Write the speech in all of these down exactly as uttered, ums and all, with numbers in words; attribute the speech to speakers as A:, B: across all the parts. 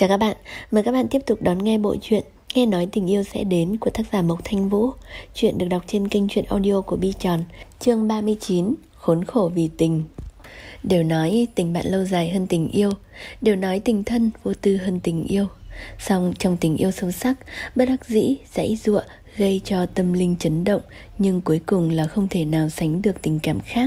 A: Chào các bạn, mời các bạn tiếp tục đón nghe bộ truyện Nghe nói tình yêu sẽ đến của tác giả Mộc Thanh Vũ. Chuyện được đọc trên kênh truyện audio của Bi Tròn. Chương ba mươi chín, khốn khổ vì tình. Đều nói tình bạn lâu dài hơn tình yêu, đều nói tình thân vô tư hơn tình yêu. Song trong tình yêu sâu sắc, bất đắc dĩ, giãy giụa gây cho tâm linh chấn động, nhưng cuối cùng là không thể nào sánh được tình cảm khác.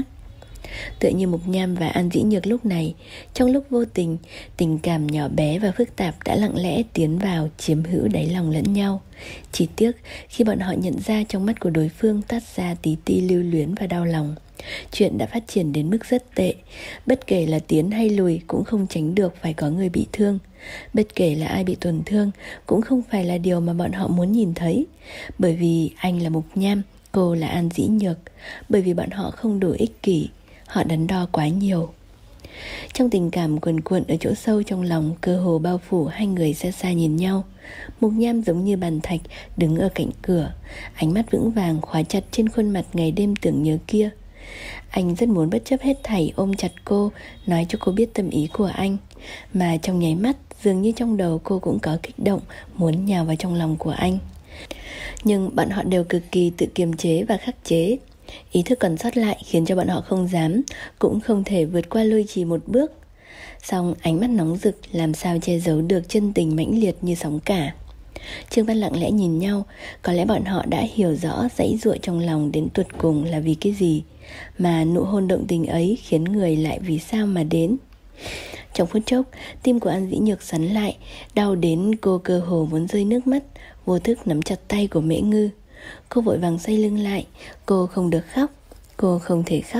A: Tựa như Mục Nham và An Dĩ Nhược lúc này, trong lúc vô tình, tình cảm nhỏ bé và phức tạp đã lặng lẽ tiến vào chiếm hữu đáy lòng lẫn nhau. Chỉ tiếc khi bọn họ nhận ra trong mắt của đối phương toát ra tí ti lưu luyến và đau lòng. Chuyện đã phát triển đến mức rất tệ. Bất kể là tiến hay lùi cũng không tránh được phải có người bị thương. Bất kể là ai bị tổn thương cũng không phải là điều mà bọn họ muốn nhìn thấy. Bởi vì anh là Mục Nham, cô là An Dĩ Nhược. Bởi vì bọn họ không đủ ích kỷ, họ đắn đo quá nhiều. Trong tình cảm cuồn cuộn ở chỗ sâu trong lòng, cơ hồ bao phủ hai người xa xa nhìn nhau. Mục Nham giống như bàn thạch đứng ở cạnh cửa, ánh mắt vững vàng khóa chặt trên khuôn mặt ngày đêm tưởng nhớ kia. Anh rất muốn bất chấp hết thảy ôm chặt cô, nói cho cô biết tâm ý của anh. Mà trong nháy mắt, dường như trong đầu cô cũng có kích động, muốn nhào vào trong lòng của anh. Nhưng bọn họ đều cực kỳ tự kiềm chế và khắc chế. Ý thức còn sót lại khiến cho bọn họ không dám, cũng không thể vượt qua lôi trì một bước. Song ánh mắt nóng rực làm sao che giấu được chân tình mãnh liệt như sóng cả. Trương Văn lặng lẽ nhìn nhau, có lẽ bọn họ đã hiểu rõ giãy giụa trong lòng đến tột cùng là vì cái gì, mà nụ hôn động tình ấy khiến người lại vì sao mà đến. Trong phút chốc, tim của An Dĩ Nhược sắn lại, đau đến cô cơ hồ muốn rơi nước mắt, vô thức nắm chặt tay của Mễ Ngư. Cô vội vàng xoay lưng lại, cô không được khóc, cô không thể khóc.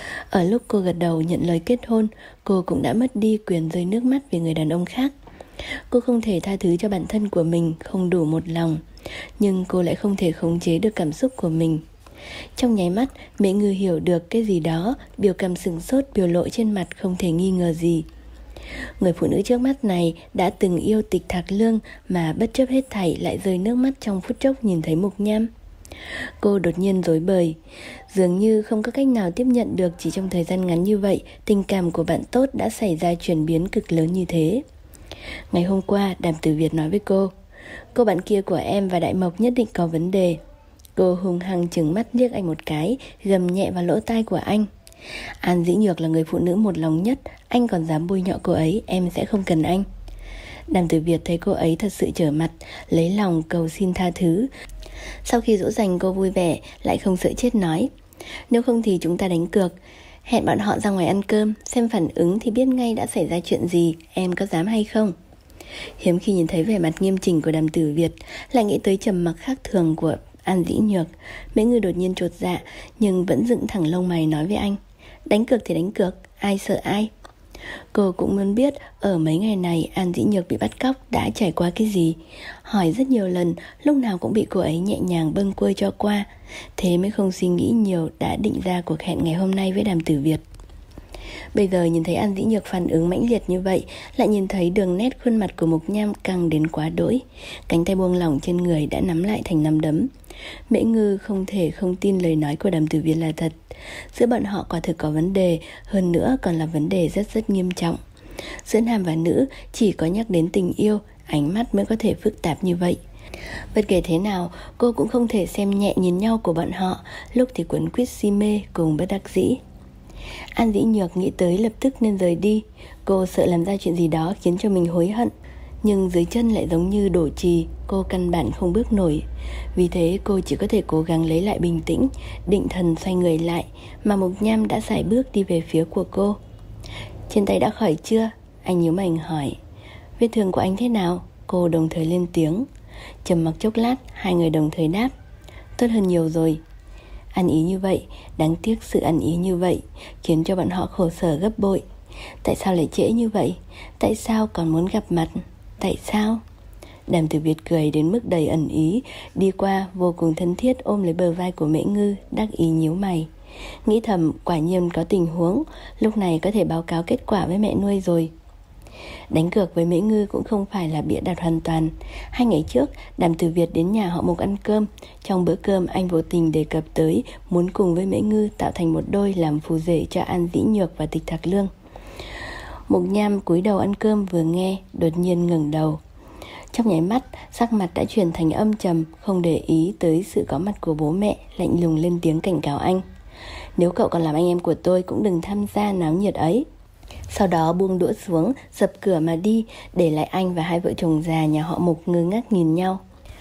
A: Ở lúc cô gật đầu nhận lời kết hôn, cô cũng đã mất đi quyền rơi nước mắt vì người đàn ông khác. Cô không thể tha thứ cho bản thân của mình không đủ một lòng, nhưng cô lại không thể khống chế được cảm xúc của mình. Trong nháy mắt, Mễ Ngư hiểu được cái gì đó, biểu cảm sửng sốt biểu lộ trên mặt không thể nghi ngờ gì. Người phụ nữ trước mắt này đã từng yêu Tịch Thạc Lương mà bất chấp hết thảy lại rơi nước mắt trong phút chốc nhìn thấy Mục Nham. Cô đột nhiên rối bời, dường như không có cách nào tiếp nhận được chỉ trong thời gian ngắn như vậy tình cảm của bạn tốt đã xảy ra chuyển biến cực lớn như thế. Ngày hôm qua, Đàm Tử Việt nói với cô, cô bạn kia của em và Đại Mộc nhất định có vấn đề. Cô hung hăng trừng mắt liếc anh một cái, gầm nhẹ vào lỗ tai của anh. An Dĩ Nhược là người phụ nữ một lòng nhất, anh còn dám bôi nhọ cô ấy, em sẽ không cần anh. Đàm Tử Việt thấy cô ấy thật sự trở mặt, lấy lòng cầu xin tha thứ. Sau khi dỗ dành cô vui vẻ, lại không sợ chết nói, nếu không thì chúng ta đánh cược, hẹn bọn họ ra ngoài ăn cơm, xem phản ứng thì biết ngay đã xảy ra chuyện gì, em có dám hay không? Hiếm khi nhìn thấy vẻ mặt nghiêm chỉnh của Đàm Tử Việt, lại nghĩ tới trầm mặc khác thường của An Dĩ Nhược. Mấy người đột nhiên chột dạ, nhưng vẫn dựng thẳng lông mày nói với anh, đánh cược thì đánh cược, ai sợ ai. Cô cũng muốn biết ở mấy ngày này An Dĩ Nhược bị bắt cóc đã trải qua cái gì. Hỏi rất nhiều lần, lúc nào cũng bị cô ấy nhẹ nhàng bâng quơ cho qua. Thế mới không suy nghĩ nhiều, đã định ra cuộc hẹn ngày hôm nay với Đàm Tử Việt. Bây giờ nhìn thấy An Dĩ Nhược phản ứng mãnh liệt như vậy, lại nhìn thấy đường nét khuôn mặt của Mục Nham căng đến quá đỗi. Cánh tay buông lỏng trên người đã nắm lại thành nắm đấm. Mễ Ngư không thể không tin lời nói của Đàm Tử Việt là thật. Giữa bọn họ quả thực có vấn đề, hơn nữa còn là vấn đề rất rất nghiêm trọng. Giữa nam và nữ chỉ có nhắc đến tình yêu, ánh mắt mới có thể phức tạp như vậy. Bất kể thế nào, cô cũng không thể xem nhẹ nhìn nhau của bọn họ, lúc thì quấn quýt si mê cùng bất đắc dĩ. An Dĩ Nhược nghĩ tới lập tức nên rời đi. Cô sợ làm ra chuyện gì đó khiến cho mình hối hận, nhưng dưới chân lại giống như đổ trì, cô căn bản không bước nổi. Vì thế cô chỉ có thể cố gắng lấy lại bình tĩnh, định thần xoay người lại, mà Mục Nham đã sải bước đi về phía của cô. Trên tay đã khỏi chưa? Anh nhíu mày hỏi. Vết thương của anh thế nào? Cô đồng thời lên tiếng. Trầm mặc chốc lát, hai người đồng thời đáp, tốt hơn nhiều rồi. Ăn ý như vậy, đáng tiếc sự ăn ý như vậy khiến cho bọn họ khổ sở gấp bội. Tại sao lại trễ như vậy? Tại sao còn muốn gặp mặt? Tại sao? Đàm Tử Việt cười đến mức đầy ẩn ý, đi qua vô cùng thân thiết ôm lấy bờ vai của Mễ Ngư, đắc ý nhíu mày. Nghĩ thầm quả nhiên có tình huống, lúc này có thể báo cáo kết quả với mẹ nuôi rồi. Đánh cược với Mễ Ngư cũng không phải là bịa đặt hoàn toàn. Hai ngày trước, Đàm Tử Việt đến nhà họ Mục ăn cơm. Trong bữa cơm anh vô tình đề cập tới muốn cùng với Mễ Ngư tạo thành một đôi làm phù rể cho An Dĩ Nhược và Tịch Thạc Lương. Mục Nham cúi đầu ăn cơm vừa nghe, đột nhiên ngẩng đầu. Trong nháy mắt, sắc mặt đã chuyển thành âm trầm, không để ý tới sự có mặt của bố mẹ, lạnh lùng lên tiếng cảnh cáo anh. Nếu cậu còn làm anh em của tôi cũng đừng tham gia náo nhiệt ấy. Sau đó buông đũa xuống, dập cửa mà đi, để lại anh và hai vợ chồng già nhà họ Mục ngơ ngác nhìn nhau.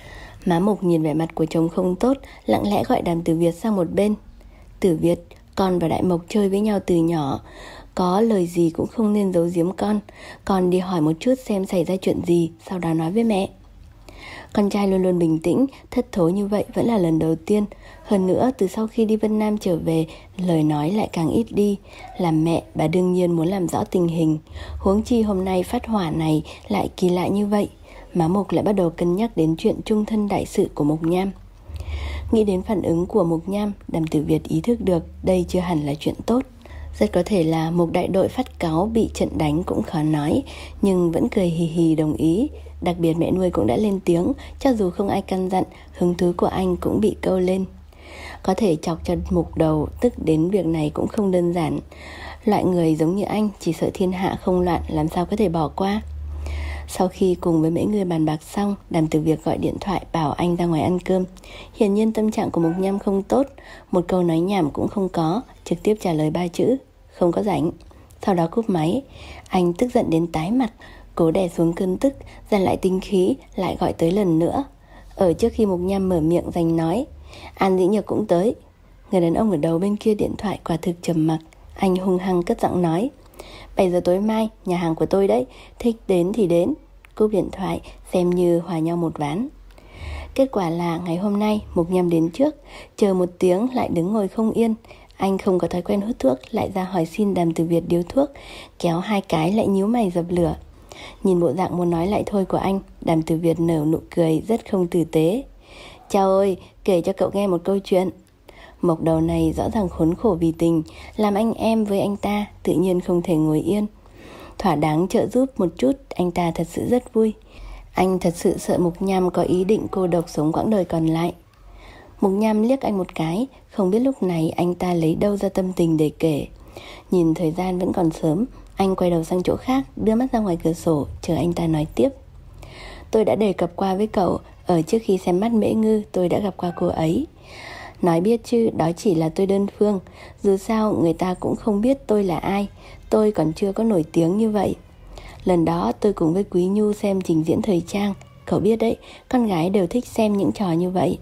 A: Má Mục nhìn vẻ mặt của chồng không tốt, lặng lẽ gọi Đàm Tử Việt sang một bên. Tử Việt, con và Đại Mộc chơi với nhau từ nhỏ, có lời gì cũng không nên giấu giếm con. Con đi hỏi một chút xem xảy ra chuyện gì, sau đó nói với mẹ. Con trai luôn luôn bình tĩnh, thất thố như vậy vẫn là lần đầu tiên. Hơn nữa, từ sau khi đi Vân Nam trở về, lời nói lại càng ít đi. Làm mẹ, bà đương nhiên muốn làm rõ tình hình. Huống chi hôm nay phát hỏa này lại kỳ lạ như vậy. Má Mục lại bắt đầu cân nhắc đến chuyện chung thân đại sự của Mục Nham. Nghĩ đến phản ứng của Mục Nham, Đàm Tử Việt ý thức được đây chưa hẳn là chuyện tốt. Rất có thể là Mục đại đội phát cáu bị trận đánh cũng khó nói, nhưng vẫn cười hì hì đồng ý. Đặc biệt mẹ nuôi cũng đã lên tiếng, cho dù không ai căn dặn, hứng thú của anh cũng bị câu lên. Có thể chọc cho Mục đầu tức đến việc này cũng không đơn giản. Loại người giống như anh chỉ sợ thiên hạ không loạn, làm sao có thể bỏ qua. Sau khi cùng với mấy người bàn bạc xong, Đàm Tử Việt gọi điện thoại bảo anh ra ngoài ăn cơm. Hiển nhiên tâm trạng của Mục Nham không tốt, một câu nói nhảm cũng không có, trực tiếp trả lời ba chữ, không có rảnh. Sau đó cúp máy. Anh tức giận đến tái mặt, cố đè xuống cơn tức, dàn lại tinh khí, lại gọi tới lần nữa. Ở trước khi Mục Nham mở miệng giành nói, An Dĩ Nhược cũng tới. Người đàn ông ở đầu bên kia điện thoại quả thực trầm mặc. Anh hung hăng cất giọng nói, bảy giờ tối mai, nhà hàng của tôi đấy, thích đến thì đến. Cúp điện thoại, xem như hòa nhau một ván. Kết quả là ngày hôm nay Mục Nham đến trước, chờ một tiếng lại đứng ngồi không yên. Anh không có thói quen hút thuốc, lại ra hỏi xin Đàm Tử Việt điếu thuốc, kéo hai cái lại nhíu mày dập lửa. Nhìn bộ dạng muốn nói lại thôi của anh, Đàm Tử Việt nở nụ cười rất không tử tế. Chào ơi, kể cho cậu nghe một câu chuyện. Mộc đầu này rõ ràng khốn khổ vì tình, làm anh em với anh ta tự nhiên không thể ngồi yên. Thỏa đáng trợ giúp một chút, anh ta thật sự rất vui. Anh thật sự sợ Mục Nham có ý định cô độc sống quãng đời còn lại. Mục Nham liếc anh một cái, không biết lúc này anh ta lấy đâu ra tâm tình để kể. Nhìn thời gian vẫn còn sớm, anh quay đầu sang chỗ khác, đưa mắt ra ngoài cửa sổ, chờ anh ta nói tiếp. Tôi đã đề cập qua với cậu, ở trước khi xem mắt Mễ Ngư tôi đã gặp qua cô ấy. Nói biết chứ, đó chỉ là tôi đơn phương. Dù sao người ta cũng không biết tôi là ai, tôi còn chưa có nổi tiếng như vậy. Lần đó tôi cùng với Quý Nhu xem trình diễn thời trang. Cậu biết đấy, con gái đều thích xem những trò như vậy.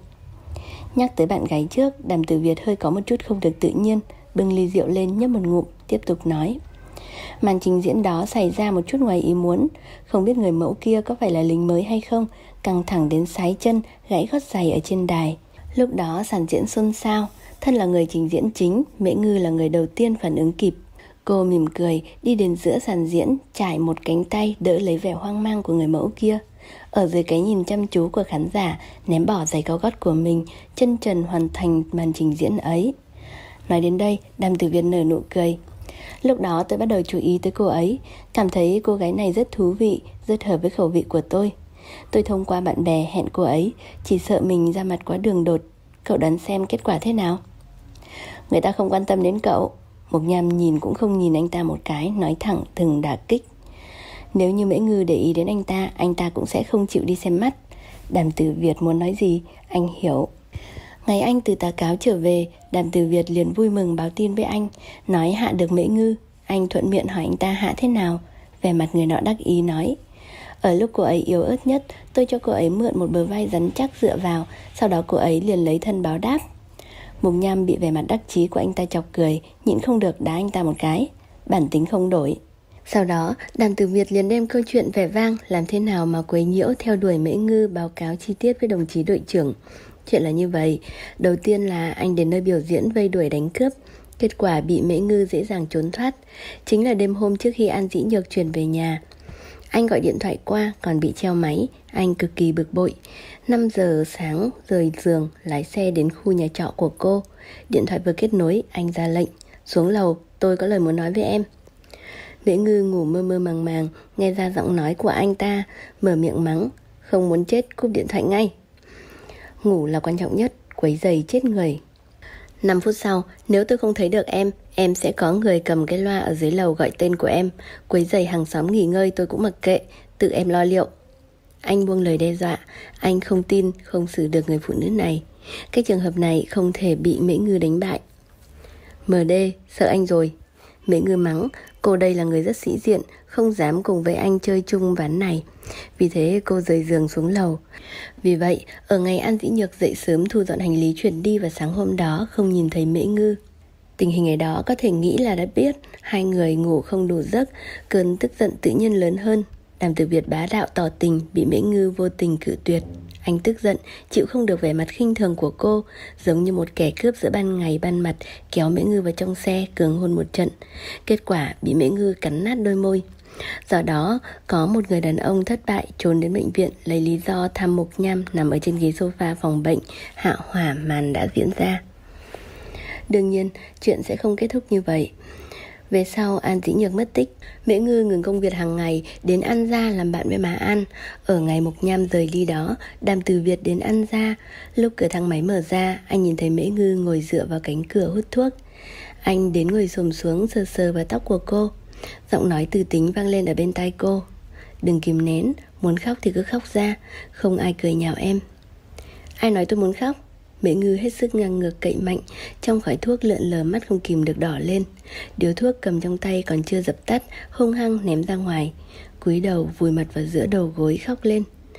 A: Nhắc tới bạn gái trước, Đàm Tử Việt hơi có một chút không được tự nhiên, bưng ly rượu lên nhấp một ngụm, tiếp tục nói. Màn trình diễn đó xảy ra một chút ngoài ý muốn. Không biết người mẫu kia có phải là lính mới hay không, căng thẳng đến sái chân, gãy gót giày ở trên đài. Lúc đó sàn diễn xôn xao. Thân là người trình diễn chính, Mễ Ngư là người đầu tiên phản ứng kịp. Cô mỉm cười đi đến giữa sàn diễn, trải một cánh tay đỡ lấy vẻ hoang mang của người mẫu kia. Ở dưới cái nhìn chăm chú của khán giả, ném bỏ giày cao gót của mình, chân trần hoàn thành màn trình diễn ấy. Nói đến đây, Đàm Tử Việt nở nụ cười. Lúc đó tôi bắt đầu chú ý tới cô ấy, cảm thấy cô gái này rất thú vị, rất hợp với khẩu vị của tôi. Tôi thông qua bạn bè hẹn cô ấy, chỉ sợ mình ra mặt quá đường đột. Cậu đoán xem kết quả thế nào? Người ta không quan tâm đến cậu. Mục Nham nhìn cũng không nhìn anh ta một cái, nói thẳng từng đả kích. Nếu như Mễ Ngư để ý đến anh ta, anh ta cũng sẽ không chịu đi xem mắt. Đàm Tử Việt muốn nói gì, anh hiểu. Ngày anh từ Tà Cáo trở về, Đàm Tử Việt liền vui mừng báo tin với anh, nói hạ được Mễ Ngư. Anh thuận miệng hỏi anh ta hạ thế nào. Vẻ mặt người nọ đắc ý nói, ở lúc cô ấy yếu ớt nhất, tôi cho cô ấy mượn một bờ vai rắn chắc dựa vào, sau đó cô ấy liền lấy thân báo đáp. Mục Nham bị vẻ mặt đắc chí của anh ta chọc cười, nhịn không được đá anh ta một cái. Bản tính không đổi. Sau đó, Đàm Tử Việt liền đem câu chuyện vẻ vang làm thế nào mà quấy nhiễu theo đuổi Mễ Ngư báo cáo chi tiết với đồng chí đội trưởng. Chuyện là như vậy, đầu tiên là anh đến nơi biểu diễn vây đuổi đánh cướp, kết quả bị Mễ Ngư dễ dàng trốn thoát. Chính là đêm hôm trước khi An Dĩ Nhược chuyển về nhà. Anh gọi điện thoại qua còn bị treo máy, anh cực kỳ bực bội. Năm giờ sáng rời giường, lái xe đến khu nhà trọ của cô. Điện thoại vừa kết nối, anh ra lệnh, xuống lầu, tôi có lời muốn nói với em. Mễ Ngư ngủ mơ mơ màng màng, nghe ra giọng nói của anh ta, mở miệng mắng, không muốn chết cúp điện thoại ngay. Ngủ là quan trọng nhất, quấy giày chết người. Năm phút sau, nếu tôi không thấy được em, em sẽ có người cầm cái loa ở dưới lầu gọi tên của em. Quấy rầy hàng xóm nghỉ ngơi tôi cũng mặc kệ, tự em lo liệu. Anh buông lời đe dọa. Anh không tin, không xử được người phụ nữ này. Cái trường hợp này không thể bị Mễ Ngư đánh bại. em đê, sợ anh rồi. Mễ Ngư mắng, cô đây là người rất sĩ diện, không dám cùng với anh chơi chung ván này. Vì thế cô rời giường xuống lầu. Vì vậy, ở ngày An Dĩ Nhược dậy sớm thu dọn hành lý chuyển đi, và sáng hôm đó không nhìn thấy Mễ Ngư. Tình hình ngày đó có thể nghĩ là đã biết hai người ngủ không đủ giấc, cơn tức giận tự nhiên lớn hơn. Đàm Tử Việt bá đạo tỏ tình, bị Mễ Ngư vô tình cự tuyệt. Anh tức giận, chịu không được vẻ mặt khinh thường của cô, giống như một kẻ cướp giữa ban ngày ban mặt, kéo Mễ Ngư vào trong xe, cường hôn một trận. Kết quả bị Mễ Ngư cắn nát đôi môi. Do đó, có một người đàn ông thất bại trốn đến bệnh viện lấy lý do thăm Mộc Nham nằm ở trên ghế sofa phòng bệnh, hạ hỏa màn đã diễn ra. Đương nhiên, chuyện sẽ không kết thúc như vậy. Về sau An Dĩ Nhược mất tích, Mễ Ngư ngừng công việc hàng ngày đến An gia làm bạn với má An. Ở ngày Mộc Nham rời đi đó, Đàm Tử Việt đến An gia. Lúc cửa thang máy mở ra, anh nhìn thấy Mễ Ngư ngồi dựa vào cánh cửa hút thuốc. Anh đến ngồi xổm xuống sờ sờ vào tóc của cô. Giọng nói từ tính vang lên ở bên tai cô. Đừng kìm nén, muốn khóc thì cứ khóc ra, không ai cười nhạo em. Ai nói tôi muốn khóc? Mễ Ngư hết sức ngang ngược cậy mạnh, trong khói thuốc lượn lờ, mắt không kìm được đỏ lên. Điếu thuốc cầm trong tay còn chưa dập tắt, hung hăng ném ra ngoài. Cúi đầu vùi mặt vào giữa đầu gối khóc lên.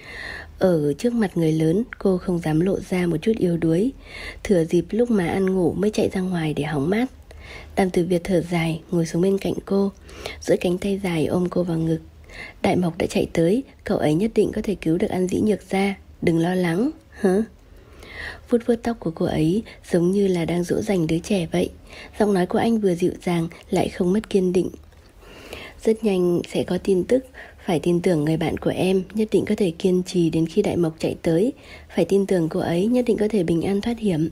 A: Ở trước mặt người lớn, cô không dám lộ ra một chút yếu đuối. Thừa dịp lúc mà ăn ngủ mới chạy ra ngoài để hóng mát. Đàm Tử Việt thở dài, ngồi xuống bên cạnh cô, duỗi cánh tay dài ôm cô vào ngực. Đại Mộc đã chạy tới, cậu ấy nhất định có thể cứu được An Dĩ Nhược ra. Đừng lo lắng, hả? Vuốt vuốt tóc của cô ấy, giống như là đang dỗ dành đứa trẻ vậy. Giọng nói của anh vừa dịu dàng, lại không mất kiên định. Rất nhanh sẽ có tin tức. Phải tin tưởng người bạn của em, nhất định có thể kiên trì đến khi Đại Mộc chạy tới. Phải tin tưởng cô ấy, nhất định có thể bình an thoát hiểm.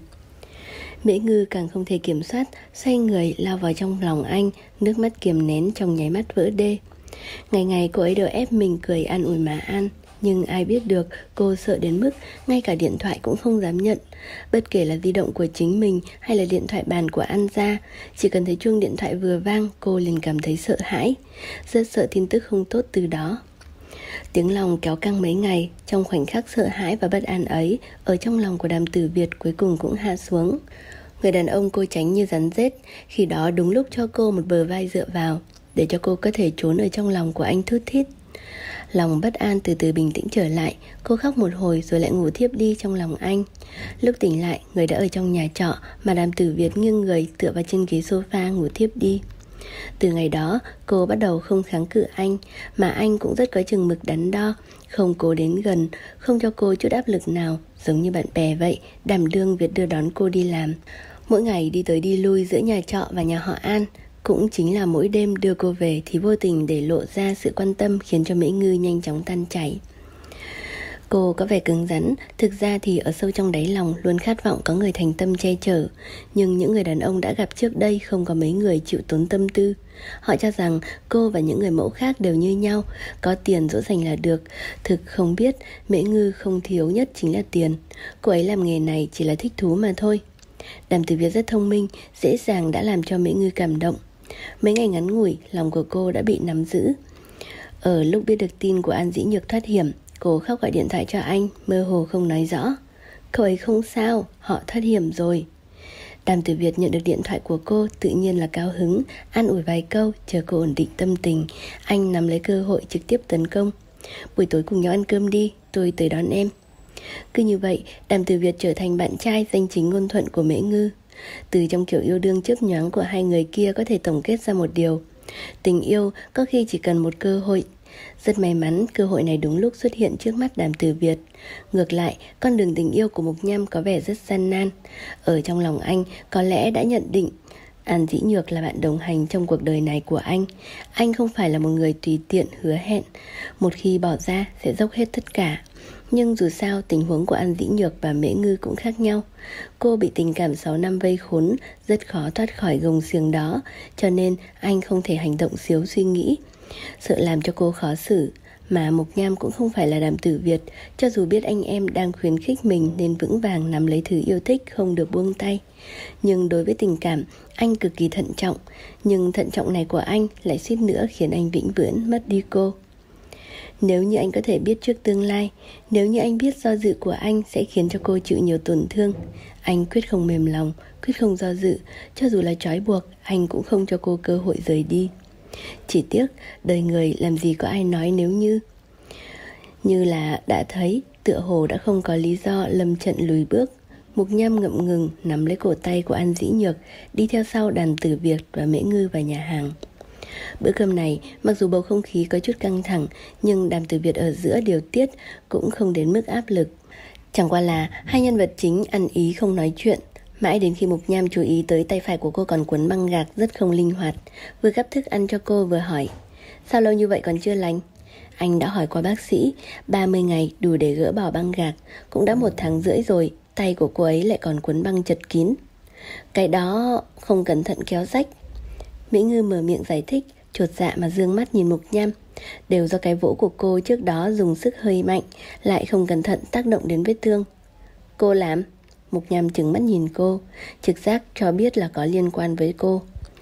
A: Mễ Ngư càng không thể kiểm soát, xoay người lao vào trong lòng anh, nước mắt kiềm nén trong nháy mắt vỡ đê. Ngày ngày cô ấy đều ép mình cười an ủi má An, nhưng ai biết được cô sợ đến mức ngay cả điện thoại cũng không dám nhận. Bất kể là di động của chính mình hay là điện thoại bàn của An gia, chỉ cần thấy chuông điện thoại vừa vang, cô liền cảm thấy sợ hãi, rất sợ tin tức không tốt từ đó. Tiếng lòng kéo căng mấy ngày, trong khoảnh khắc sợ hãi và bất an ấy, ở trong lòng của Đàm Tử Việt cuối cùng cũng hạ xuống. Người đàn ông cô tránh như rắn rết, khi đó đúng lúc cho cô một bờ vai dựa vào, để cho cô có thể trốn ở trong lòng của anh thút thít. Lòng bất an từ từ bình tĩnh trở lại, cô khóc một hồi rồi lại ngủ thiếp đi trong lòng anh. Lúc tỉnh lại, người đã ở trong nhà trọ, mà Đàm Tử Việt nghiêng người tựa vào trên ghế sofa ngủ thiếp đi. Từ ngày đó, cô bắt đầu không kháng cự anh, mà anh cũng rất có chừng mực đắn đo, không cố đến gần, không cho cô chút áp lực nào, giống như bạn bè vậy, đảm đương việc đưa đón cô đi làm. Mỗi ngày đi tới đi lui giữa nhà trọ và nhà họ An, cũng chính là mỗi đêm đưa cô về thì vô tình để lộ ra sự quan tâm, khiến cho Mễ Ngư nhanh chóng tan chảy. Cô có vẻ cứng rắn, thực ra thì ở sâu trong đáy lòng luôn khát vọng có người thành tâm che chở. Nhưng những người đàn ông đã gặp trước đây không có mấy người chịu tốn tâm tư. Họ cho rằng cô và những người mẫu khác đều như nhau, có tiền dỗ dành là được. Thực không biết Mễ Ngư không thiếu nhất chính là tiền. Cô ấy làm nghề này chỉ là thích thú mà thôi. Đàm Tử Việt rất thông minh, dễ dàng đã làm cho Mễ Ngư cảm động. Mấy ngày ngắn ngủi, lòng của cô đã bị nắm giữ. Ở lúc biết được tin của An Dĩ Nhược thoát hiểm, cô khóc gọi điện thoại cho anh, mơ hồ không nói rõ. Cậu ấy không sao, họ thoát hiểm rồi. Đàm Tử Việt nhận được điện thoại của cô, tự nhiên là cao hứng, an ủi vài câu, chờ cô ổn định tâm tình. Anh nắm lấy cơ hội trực tiếp tấn công. Buổi tối cùng nhau ăn cơm đi, tôi tới đón em. Cứ như vậy, Đàm Tử Việt trở thành bạn trai danh chính ngôn thuận của Mễ Ngư. Từ trong kiểu yêu đương chớp nhoáng của hai người kia có thể tổng kết ra một điều: tình yêu có khi chỉ cần một cơ hội. Rất may mắn cơ hội này đúng lúc xuất hiện trước mắt Đàm Tử Việt. Ngược lại, con đường tình yêu của Mộc Nham có vẻ rất gian nan. Ở trong lòng anh có lẽ đã nhận định An Dĩ Nhược là bạn đồng hành trong cuộc đời này của anh. Anh không phải là một người tùy tiện hứa hẹn, một khi bỏ ra sẽ dốc hết tất cả. Nhưng dù sao tình huống của An Dĩ Nhược và Mễ Ngư cũng khác nhau. Cô bị tình cảm sáu năm vây khốn, rất khó thoát khỏi gông xiềng đó. Cho nên anh không thể hành động xíu suy nghĩ, sợ làm cho cô khó xử. Mà Mộc Nham cũng không phải là Đàm Tử Việt, cho dù biết anh em đang khuyến khích mình nên vững vàng nắm lấy thứ yêu thích, không được buông tay. Nhưng đối với tình cảm, anh cực kỳ thận trọng. Nhưng thận trọng này của anh lại suýt nữa khiến anh vĩnh viễn mất đi cô. Nếu như anh có thể biết trước tương lai, nếu như anh biết do dự của anh sẽ khiến cho cô chịu nhiều tổn thương, anh quyết không mềm lòng, quyết không do dự. Cho dù là trói buộc, anh cũng không cho cô cơ hội rời đi. Chỉ tiếc, đời người làm gì có ai nói nếu như. Như là đã thấy, tựa hồ đã không có lý do lâm trận lùi bước. Mộc Nham ngậm ngừng nắm lấy cổ tay của An Dĩ Nhược, đi theo sau Đàm Tử Việt và Mễ Ngư vào nhà hàng. Bữa cơm này, mặc dù bầu không khí có chút căng thẳng, nhưng Đàm Tử Việt ở giữa điều tiết cũng không đến mức áp lực. Chẳng qua là hai nhân vật chính ăn ý không nói chuyện. Mãi đến khi Mộc Nham chú ý tới tay phải của cô còn quấn băng gạc rất không linh hoạt, vừa gắp thức ăn cho cô vừa hỏi: sao lâu như vậy còn chưa lành? Anh đã hỏi qua bác sĩ, ba mươi ngày đủ để gỡ bỏ băng gạc. Cũng đã một tháng rưỡi rồi, tay của cô ấy lại còn quấn băng chật kín. Cái đó không cẩn thận kéo rách. Mỹ Ngư mở miệng giải thích, chột dạ mà dương mắt nhìn Mộc Nham. Đều do cái vỗ của cô trước đó dùng sức hơi mạnh, lại không cẩn thận tác động đến vết thương. Cô làm? Mộc Nham trừng mắt nhìn cô, trực giác cho biết là có liên quan với cô.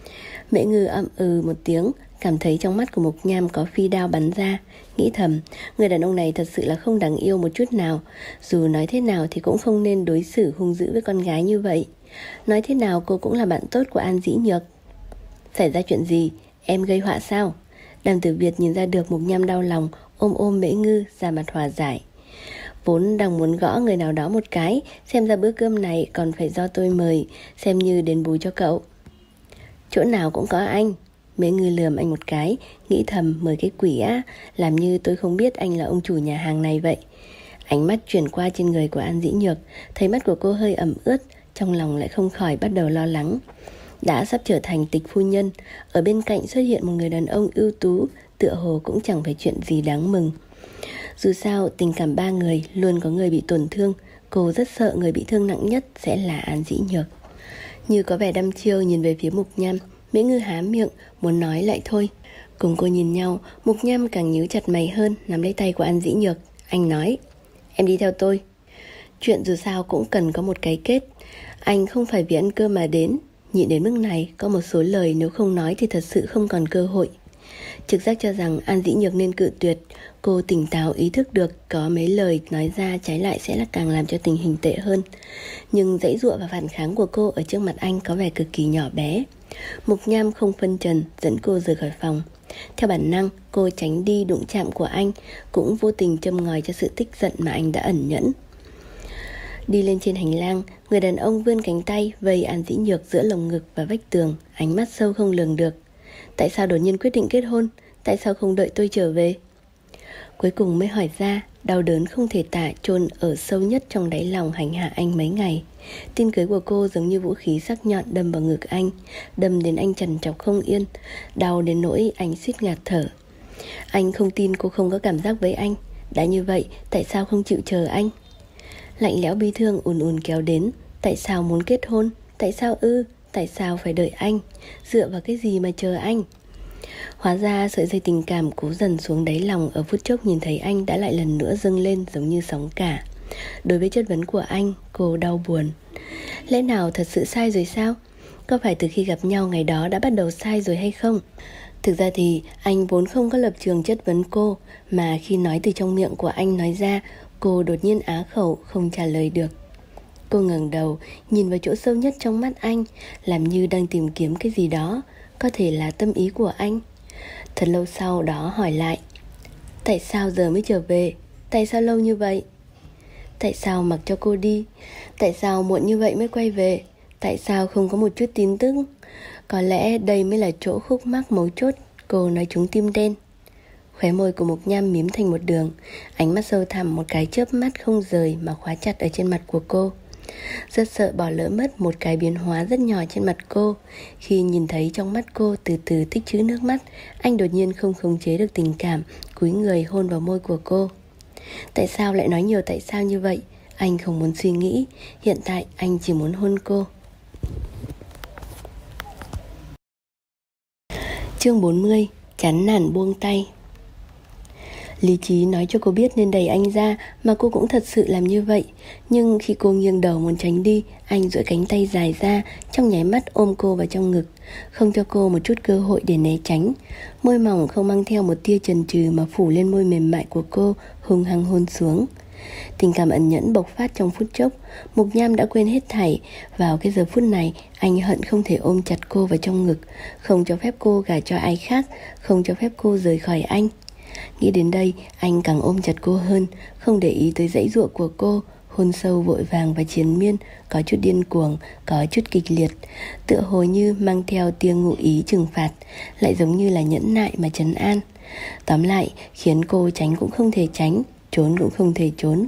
A: Mễ Ngư ậm ừ một tiếng, cảm thấy trong mắt của Mộc Nham có phi đao bắn ra, nghĩ thầm, người đàn ông này thật sự là không đáng yêu một chút nào. Dù nói thế nào thì cũng không nên đối xử hung dữ với con gái như vậy. Nói thế nào cô cũng là bạn tốt của An Dĩ Nhược. Xảy ra chuyện gì? Em gây họa sao? Đàm Tử Việt nhìn ra được Mộc Nham đau lòng, ôm ôm Mễ Ngư ra mặt hòa giải. Vốn đang muốn gõ người nào đó một cái, xem ra bữa cơm này còn phải do tôi mời, xem như đền bù cho cậu. Chỗ nào cũng có anh. Mễ Ngư lườm anh một cái, nghĩ thầm, mời cái quỷ á, làm như tôi không biết anh là ông chủ nhà hàng này vậy. Ánh mắt chuyển qua trên người của An Dĩ Nhược, thấy mắt của cô hơi ẩm ướt, trong lòng lại không khỏi bắt đầu lo lắng. Đã sắp trở thành tịch phu nhân, ở bên cạnh xuất hiện một người đàn ông ưu tú, tựa hồ cũng chẳng phải chuyện gì đáng mừng. Dù sao, tình cảm ba người luôn có người bị tổn thương, cô rất sợ người bị thương nặng nhất sẽ là An Dĩ Nhược. Như có vẻ đăm chiêu nhìn về phía Mộc Nham, Mễ Ngư há miệng, muốn nói lại thôi. Cùng cô nhìn nhau, Mộc Nham càng nhíu chặt mày hơn, nắm lấy tay của An Dĩ Nhược. Anh nói, em đi theo tôi. Chuyện dù sao cũng cần có một cái kết. Anh không phải vì ăn cơm mà đến. Nhịn đến mức này, có một số lời nếu không nói thì thật sự không còn cơ hội. Trực giác cho rằng An Dĩ Nhược nên cự tuyệt. Cô tỉnh táo ý thức được có mấy lời nói ra trái lại sẽ là càng làm cho tình hình tệ hơn. Nhưng giãy giụa và phản kháng của cô ở trước mặt anh có vẻ cực kỳ nhỏ bé. Mộc Nham không phân trần dẫn cô rời khỏi phòng. Theo bản năng, cô tránh đi đụng chạm của anh, cũng vô tình châm ngòi cho sự tức giận mà anh đã ẩn nhẫn. Đi lên trên hành lang, người đàn ông vươn cánh tay vây An Dĩ Nhược giữa lồng ngực và vách tường, ánh mắt sâu không lường được. Tại sao đột nhiên quyết định kết hôn? Tại sao không đợi tôi trở về? Cuối cùng mới hỏi ra, đau đớn không thể tả chôn ở sâu nhất trong đáy lòng hành hạ anh mấy ngày. Tin cưới của cô giống như vũ khí sắc nhọn đâm vào ngực anh, đâm đến anh trằn trọc không yên, đau đến nỗi anh suýt ngạt thở. Anh không tin cô không có cảm giác với anh. Đã như vậy, tại sao không chịu chờ anh? Lạnh lẽo bi thương ùn ùn kéo đến. Tại sao muốn kết hôn? Tại sao ư? Tại sao phải đợi anh? Dựa vào cái gì mà chờ anh? Hóa ra sợi dây tình cảm cố dần xuống đáy lòng ở phút chốc nhìn thấy anh đã lại lần nữa dâng lên giống như sóng cả. Đối với chất vấn của anh, cô đau buồn. Lẽ nào thật sự sai rồi sao? Có phải từ khi gặp nhau ngày đó đã bắt đầu sai rồi hay không? Thực ra thì anh vốn không có lập trường chất vấn cô, mà khi nói từ trong miệng của anh nói ra, cô đột nhiên á khẩu không trả lời được. Cô ngẩng đầu, nhìn vào chỗ sâu nhất trong mắt anh, làm như đang tìm kiếm cái gì đó, có thể là tâm ý của anh. Thật lâu sau đó hỏi lại, tại sao giờ mới trở về? Tại sao lâu như vậy? Tại sao mặc cho cô đi? Tại sao muộn như vậy mới quay về? Tại sao không có một chút tin tức? Có lẽ đây mới là chỗ khúc mắc mấu chốt. Cô nói trúng tim đen. Khóe môi của Mộc Nham mím thành một đường, ánh mắt sâu thẳm một cái chớp mắt không rời mà khóa chặt ở trên mặt của cô. Rất sợ bỏ lỡ mất một cái biến hóa rất nhỏ trên mặt cô. Khi nhìn thấy trong mắt cô từ từ tích trữ nước mắt, anh đột nhiên không khống chế được tình cảm, cúi người hôn vào môi của cô. Tại sao lại nói nhiều tại sao như vậy? Anh không muốn suy nghĩ. Hiện tại anh chỉ muốn hôn cô. Chương bốn mươi. Chán nản buông tay. Lý trí nói cho cô biết nên đẩy anh ra, mà cô cũng thật sự làm như vậy. Nhưng khi cô nghiêng đầu muốn tránh đi, anh duỗi cánh tay dài ra, trong nháy mắt ôm cô vào trong ngực, không cho cô một chút cơ hội để né tránh. Môi mỏng không mang theo một tia chần chừ mà phủ lên môi mềm mại của cô, hung hăng hôn xuống. Tình cảm ẩn nhẫn bộc phát trong phút chốc. Mục Nham đã quên hết thảy. Vào cái giờ phút này, anh hận không thể ôm chặt cô vào trong ngực, không cho phép cô gả cho ai khác, không cho phép cô rời khỏi anh. Nghĩ đến đây, anh càng ôm chặt cô hơn, không để ý tới giãy giụa của cô. Hôn sâu vội vàng và triền miên, có chút điên cuồng, có chút kịch liệt, tựa hồ như mang theo tia ngụ ý trừng phạt, lại giống như là nhẫn nại mà trấn an. Tóm lại, khiến cô tránh cũng không thể tránh, trốn cũng không thể trốn.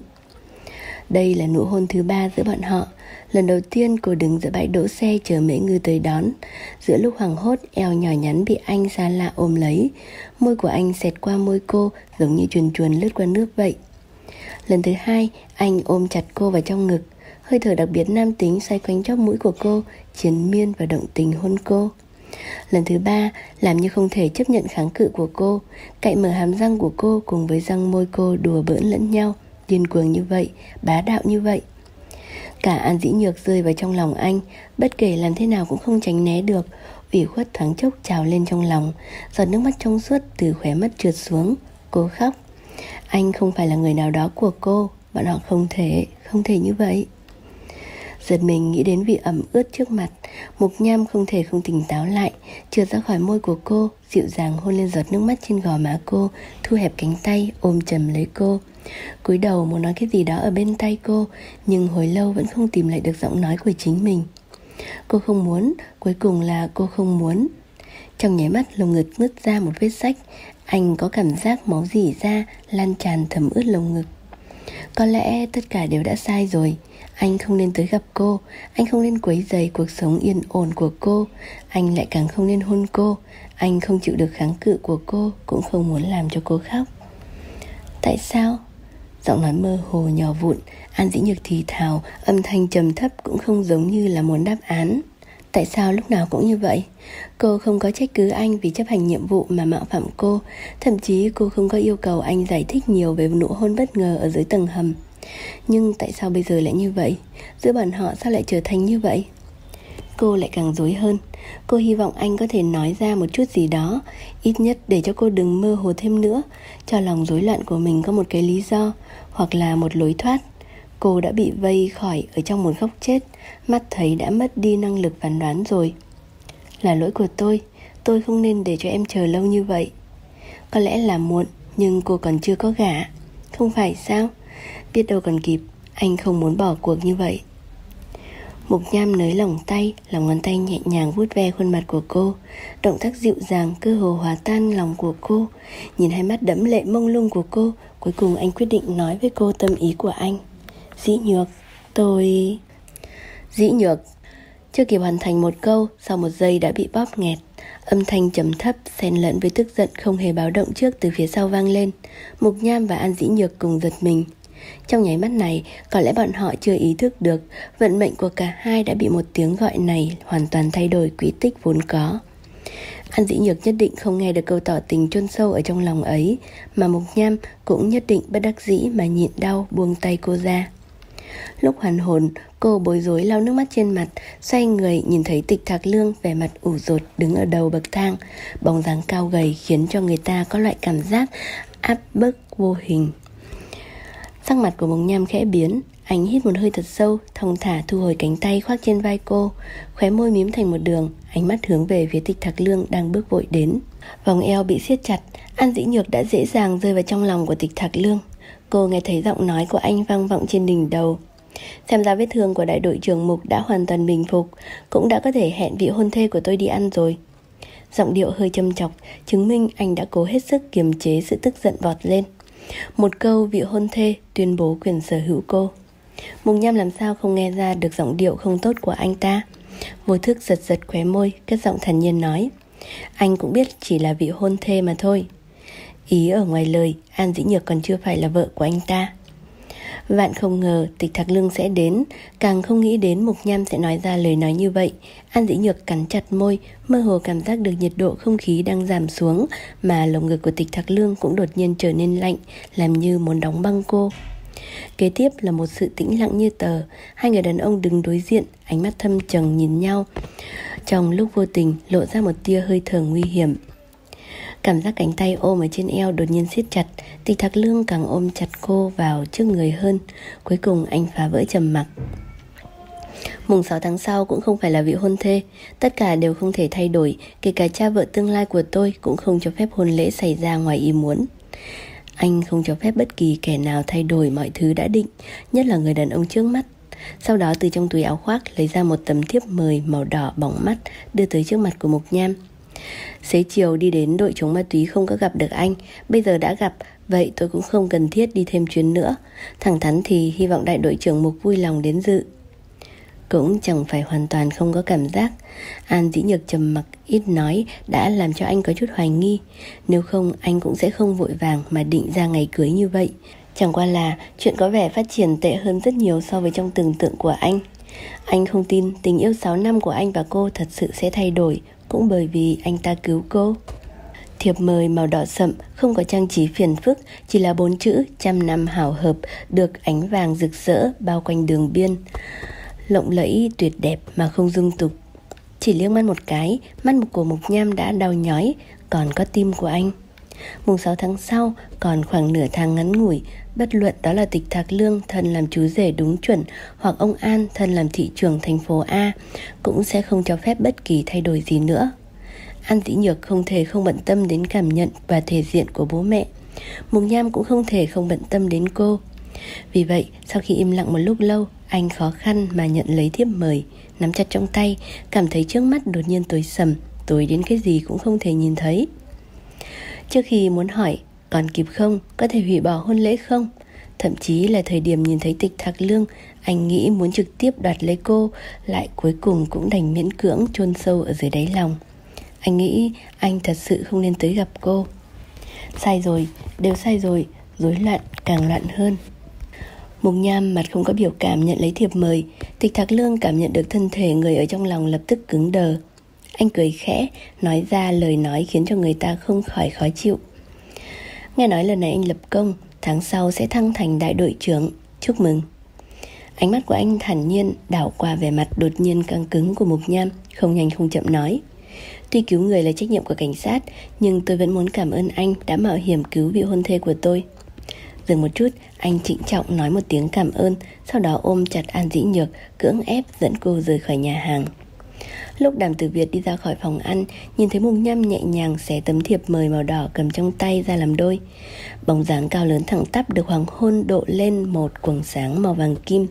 A: Đây là nụ hôn thứ ba giữa bọn họ. Lần đầu tiên cô đứng giữa bãi đỗ xe chờ Mễ Ngư tới đón. Giữa lúc hoảng hốt, eo nhỏ nhắn bị anh xa lạ ôm lấy. Môi của anh xẹt qua môi cô, giống như chuồn chuồn lướt qua nước vậy. Lần thứ hai, anh ôm chặt cô vào trong ngực. Hơi thở đặc biệt nam tính xoay quanh chóp mũi của cô, triền miên và động tình hôn cô. Lần thứ ba, làm như không thể chấp nhận kháng cự của cô, cạy mở hàm răng của cô cùng với răng môi cô đùa bỡn lẫn nhau, điên cuồng như vậy, bá đạo như vậy. Cả An Dĩ Nhược rơi vào trong lòng anh, bất kể làm thế nào cũng không tránh né được. Ủy khuất thoáng chốc trào lên trong lòng, giọt nước mắt trong suốt từ khóe mắt trượt xuống. Cô khóc. Anh không phải là người nào đó của cô, bọn họ không thể, không thể như vậy. Giật mình nghĩ đến vị ẩm ướt trước mặt, Mục Nham không thể không tỉnh táo lại, trượt ra khỏi môi của cô, dịu dàng hôn lên giọt nước mắt trên gò má cô, thu hẹp cánh tay ôm chầm lấy cô. Cúi đầu muốn nói cái gì đó ở bên tay cô, nhưng hồi lâu vẫn không tìm lại được giọng nói của chính mình. Cô không muốn, cuối cùng là cô không muốn. Trong nháy mắt lồng ngực nứt ra một vết rách. Anh có cảm giác máu rỉ ra, lan tràn thấm ướt lồng ngực. Có lẽ tất cả đều đã sai rồi. Anh không nên tới gặp cô, anh không nên quấy rầy cuộc sống yên ổn của cô, anh lại càng không nên hôn cô. Anh không chịu được kháng cự của cô, cũng không muốn làm cho cô khóc. Tại sao? Giọng nói mơ hồ nhỏ vụn, An Dĩ Nhược thì thào, âm thanh trầm thấp cũng không giống như là muốn đáp án. Tại sao lúc nào cũng như vậy? Cô không có trách cứ anh vì chấp hành nhiệm vụ mà mạo phạm cô. Thậm chí cô không có yêu cầu anh giải thích nhiều về nụ hôn bất ngờ ở dưới tầng hầm. Nhưng tại sao bây giờ lại như vậy? Giữa bọn họ sao lại trở thành như vậy? Cô lại càng rối hơn. Cô hy vọng anh có thể nói ra một chút gì đó, ít nhất để cho cô đừng mơ hồ thêm nữa, cho lòng rối loạn của mình có một cái lý do, hoặc là một lối thoát. Cô đã bị vây khỏi ở trong một góc chết, mắt thấy đã mất đi năng lực phán đoán rồi. Là lỗi của tôi, tôi không nên để cho em chờ lâu như vậy. Có lẽ là muộn, nhưng cô còn chưa có gả. Không phải sao? Biết đâu còn kịp, anh không muốn bỏ cuộc như vậy. Mục Nham nới lỏng tay, lòng ngón tay nhẹ nhàng vuốt ve khuôn mặt của cô. Động tác dịu dàng cơ hồ hòa tan lòng của cô. Nhìn hai mắt đẫm lệ mông lung của cô, cuối cùng anh quyết định nói với cô tâm ý của anh. Dĩ Nhược, tôi... Dĩ Nhược. Chưa kịp hoàn thành một câu, sau một giây đã bị bóp nghẹt. Âm thanh trầm thấp xen lẫn với tức giận không hề báo động trước từ phía sau vang lên. Mục Nham và An Dĩ Nhược cùng giật mình. Trong nháy mắt này, có lẽ bọn họ chưa ý thức được vận mệnh của cả hai đã bị một tiếng gọi này hoàn toàn thay đổi quỹ tích vốn có. An Dĩ Nhược nhất định không nghe được câu tỏ tình chôn sâu ở trong lòng ấy, mà Mục Nham cũng nhất định bất đắc dĩ mà nhịn đau buông tay cô ra. Lúc hoàn hồn, cô bối rối lau nước mắt trên mặt, xoay người nhìn thấy Tịch Thạc Lương vẻ mặt ủ rột đứng ở đầu bậc thang. Bóng dáng cao gầy khiến cho người ta có loại cảm giác áp bức vô hình. Sắc mặt của Mục Nham khẽ biến, anh hít một hơi thật sâu, thong thả thu hồi cánh tay khoác trên vai cô, khóe môi mím thành một đường, ánh mắt hướng về phía Tịch Thạc Lương đang bước vội đến. Vòng eo bị siết chặt, An Dĩ Nhược đã dễ dàng rơi vào trong lòng của Tịch Thạc Lương. Cô nghe thấy giọng nói của anh vang vọng trên đỉnh đầu. Xem ra vết thương của đại đội trưởng Mục đã hoàn toàn bình phục, cũng đã có thể hẹn vị hôn thê của tôi đi ăn rồi. Giọng điệu hơi châm chọc, chứng minh anh đã cố hết sức kiềm chế sự tức giận vọt lên. Một câu vị hôn thê tuyên bố quyền sở hữu cô. Mục Nham làm sao không nghe ra được giọng điệu không tốt của anh ta. Vô thức giật giật khóe môi, cất giọng thản nhiên nói: Anh cũng biết chỉ là vị hôn thê mà thôi. Ý ở ngoài lời, An Dĩ Nhược còn chưa phải là vợ của anh ta. Vạn không ngờ Tịch Thạc Lương sẽ đến, càng không nghĩ đến Mục Nham sẽ nói ra lời nói như vậy. An Dĩ Nhược cắn chặt môi, mơ hồ cảm giác được nhiệt độ không khí đang giảm xuống, mà lồng ngực của Tịch Thạc Lương cũng đột nhiên trở nên lạnh, làm như muốn đóng băng cô. Kế tiếp là một sự tĩnh lặng như tờ. Hai người đàn ông đứng đối diện, ánh mắt thâm trầm nhìn nhau. Trong lúc vô tình lộ ra một tia hơi thở nguy hiểm. Cảm giác cánh tay ôm ở trên eo đột nhiên siết chặt. Tịch Thạc Lương càng ôm chặt cô vào trước người hơn. Cuối cùng anh phá vỡ trầm mặc. Mùng sáu tháng sau cũng không phải là vị hôn thê. Tất cả đều không thể thay đổi. Kể cả cha vợ tương lai của tôi cũng không cho phép hôn lễ xảy ra ngoài ý muốn. Anh không cho phép bất kỳ kẻ nào thay đổi mọi thứ đã định, nhất là người đàn ông trước mắt. Sau đó từ trong túi áo khoác lấy ra một tấm thiếp mời màu đỏ bỏng mắt, đưa tới trước mặt của Mục Nham. Xế chiều đi đến đội chống ma túy không có gặp được anh. Bây giờ đã gặp, vậy tôi cũng không cần thiết đi thêm chuyến nữa. Thẳng thắn thì hy vọng đại đội trưởng Mục vui lòng đến dự. Cũng chẳng phải hoàn toàn không có cảm giác. An Dĩ Nhược trầm mặc ít nói đã làm cho anh có chút hoài nghi. Nếu không anh cũng sẽ không vội vàng mà định ra ngày cưới như vậy. Chẳng qua là chuyện có vẻ phát triển tệ hơn rất nhiều so với trong tưởng tượng của anh. Anh không tin tình yêu sáu năm của anh và cô thật sự sẽ thay đổi, cũng bởi vì anh ta cứu cô. Thiệp mời màu đỏ sậm, không có trang trí phiền phức, chỉ là bốn chữ trăm năm hảo hợp được ánh vàng rực rỡ bao quanh đường biên. Lộng lẫy tuyệt đẹp mà không dung tục. Chỉ liếc mắt một cái, mắt của Mục Nham đã đau nhói, còn có tim của anh. Mùng sáu tháng sau, còn khoảng nửa tháng ngắn ngủi, bất luận đó là Tịch Thạc Lương thân làm chú rể đúng chuẩn, hoặc ông An thân làm thị trưởng thành phố A, cũng sẽ không cho phép bất kỳ thay đổi gì nữa. An Dĩ Nhược không thể không bận tâm đến cảm nhận và thể diện của bố mẹ. Mục Nham cũng không thể không bận tâm đến cô. Vì vậy, sau khi im lặng một lúc lâu, anh khó khăn mà nhận lấy thiếp mời, nắm chặt trong tay, cảm thấy trước mắt đột nhiên tối sầm, tối đến cái gì cũng không thể nhìn thấy. Trước khi muốn hỏi, còn kịp không, có thể hủy bỏ hôn lễ không? Thậm chí là thời điểm nhìn thấy Tịch Thạc Lương, anh nghĩ muốn trực tiếp đoạt lấy cô, lại cuối cùng cũng đành miễn cưỡng chôn sâu ở dưới đáy lòng. Anh nghĩ anh thật sự không nên tới gặp cô. Sai rồi, đều sai rồi, rối loạn càng loạn hơn. Mục Nham mặt không có biểu cảm nhận lấy thiệp mời. Tịch Thạc Lương cảm nhận được thân thể người ở trong lòng lập tức cứng đờ. Anh cười khẽ, nói ra lời nói khiến cho người ta không khỏi khó chịu. Nghe nói lần này anh lập công, tháng sau sẽ thăng thành đại đội trưởng. Chúc mừng. Ánh mắt của anh thản nhiên đảo qua vẻ mặt đột nhiên căng cứng của Mục Nham, không nhanh không chậm nói. Tuy cứu người là trách nhiệm của cảnh sát, nhưng tôi vẫn muốn cảm ơn anh đã mạo hiểm cứu vị hôn thê của tôi. Dừng một chút, anh trịnh trọng nói một tiếng cảm ơn, sau đó ôm chặt An Dĩ Nhược, cưỡng ép dẫn cô rời khỏi nhà hàng. Lúc Đàm Tử Việt đi ra khỏi phòng ăn, nhìn thấy Mục Nham nhẹ nhàng xé tấm thiệp mời màu đỏ cầm trong tay ra làm đôi. Bóng dáng cao lớn thẳng tắp được hoàng hôn độ lên một quầng sáng màu vàng kim.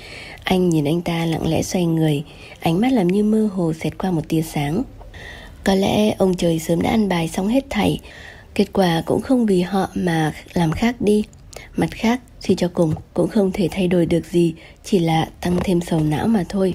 A: Anh nhìn anh ta lặng lẽ xoay người, ánh mắt làm như mơ hồ xẹt qua một tia sáng. Có lẽ ông trời sớm đã ăn bài xong hết thảy, kết quả cũng không vì họ mà làm khác đi. Mặt khác, suy cho cùng cũng không thể thay đổi được gì, chỉ là tăng thêm sầu não mà thôi.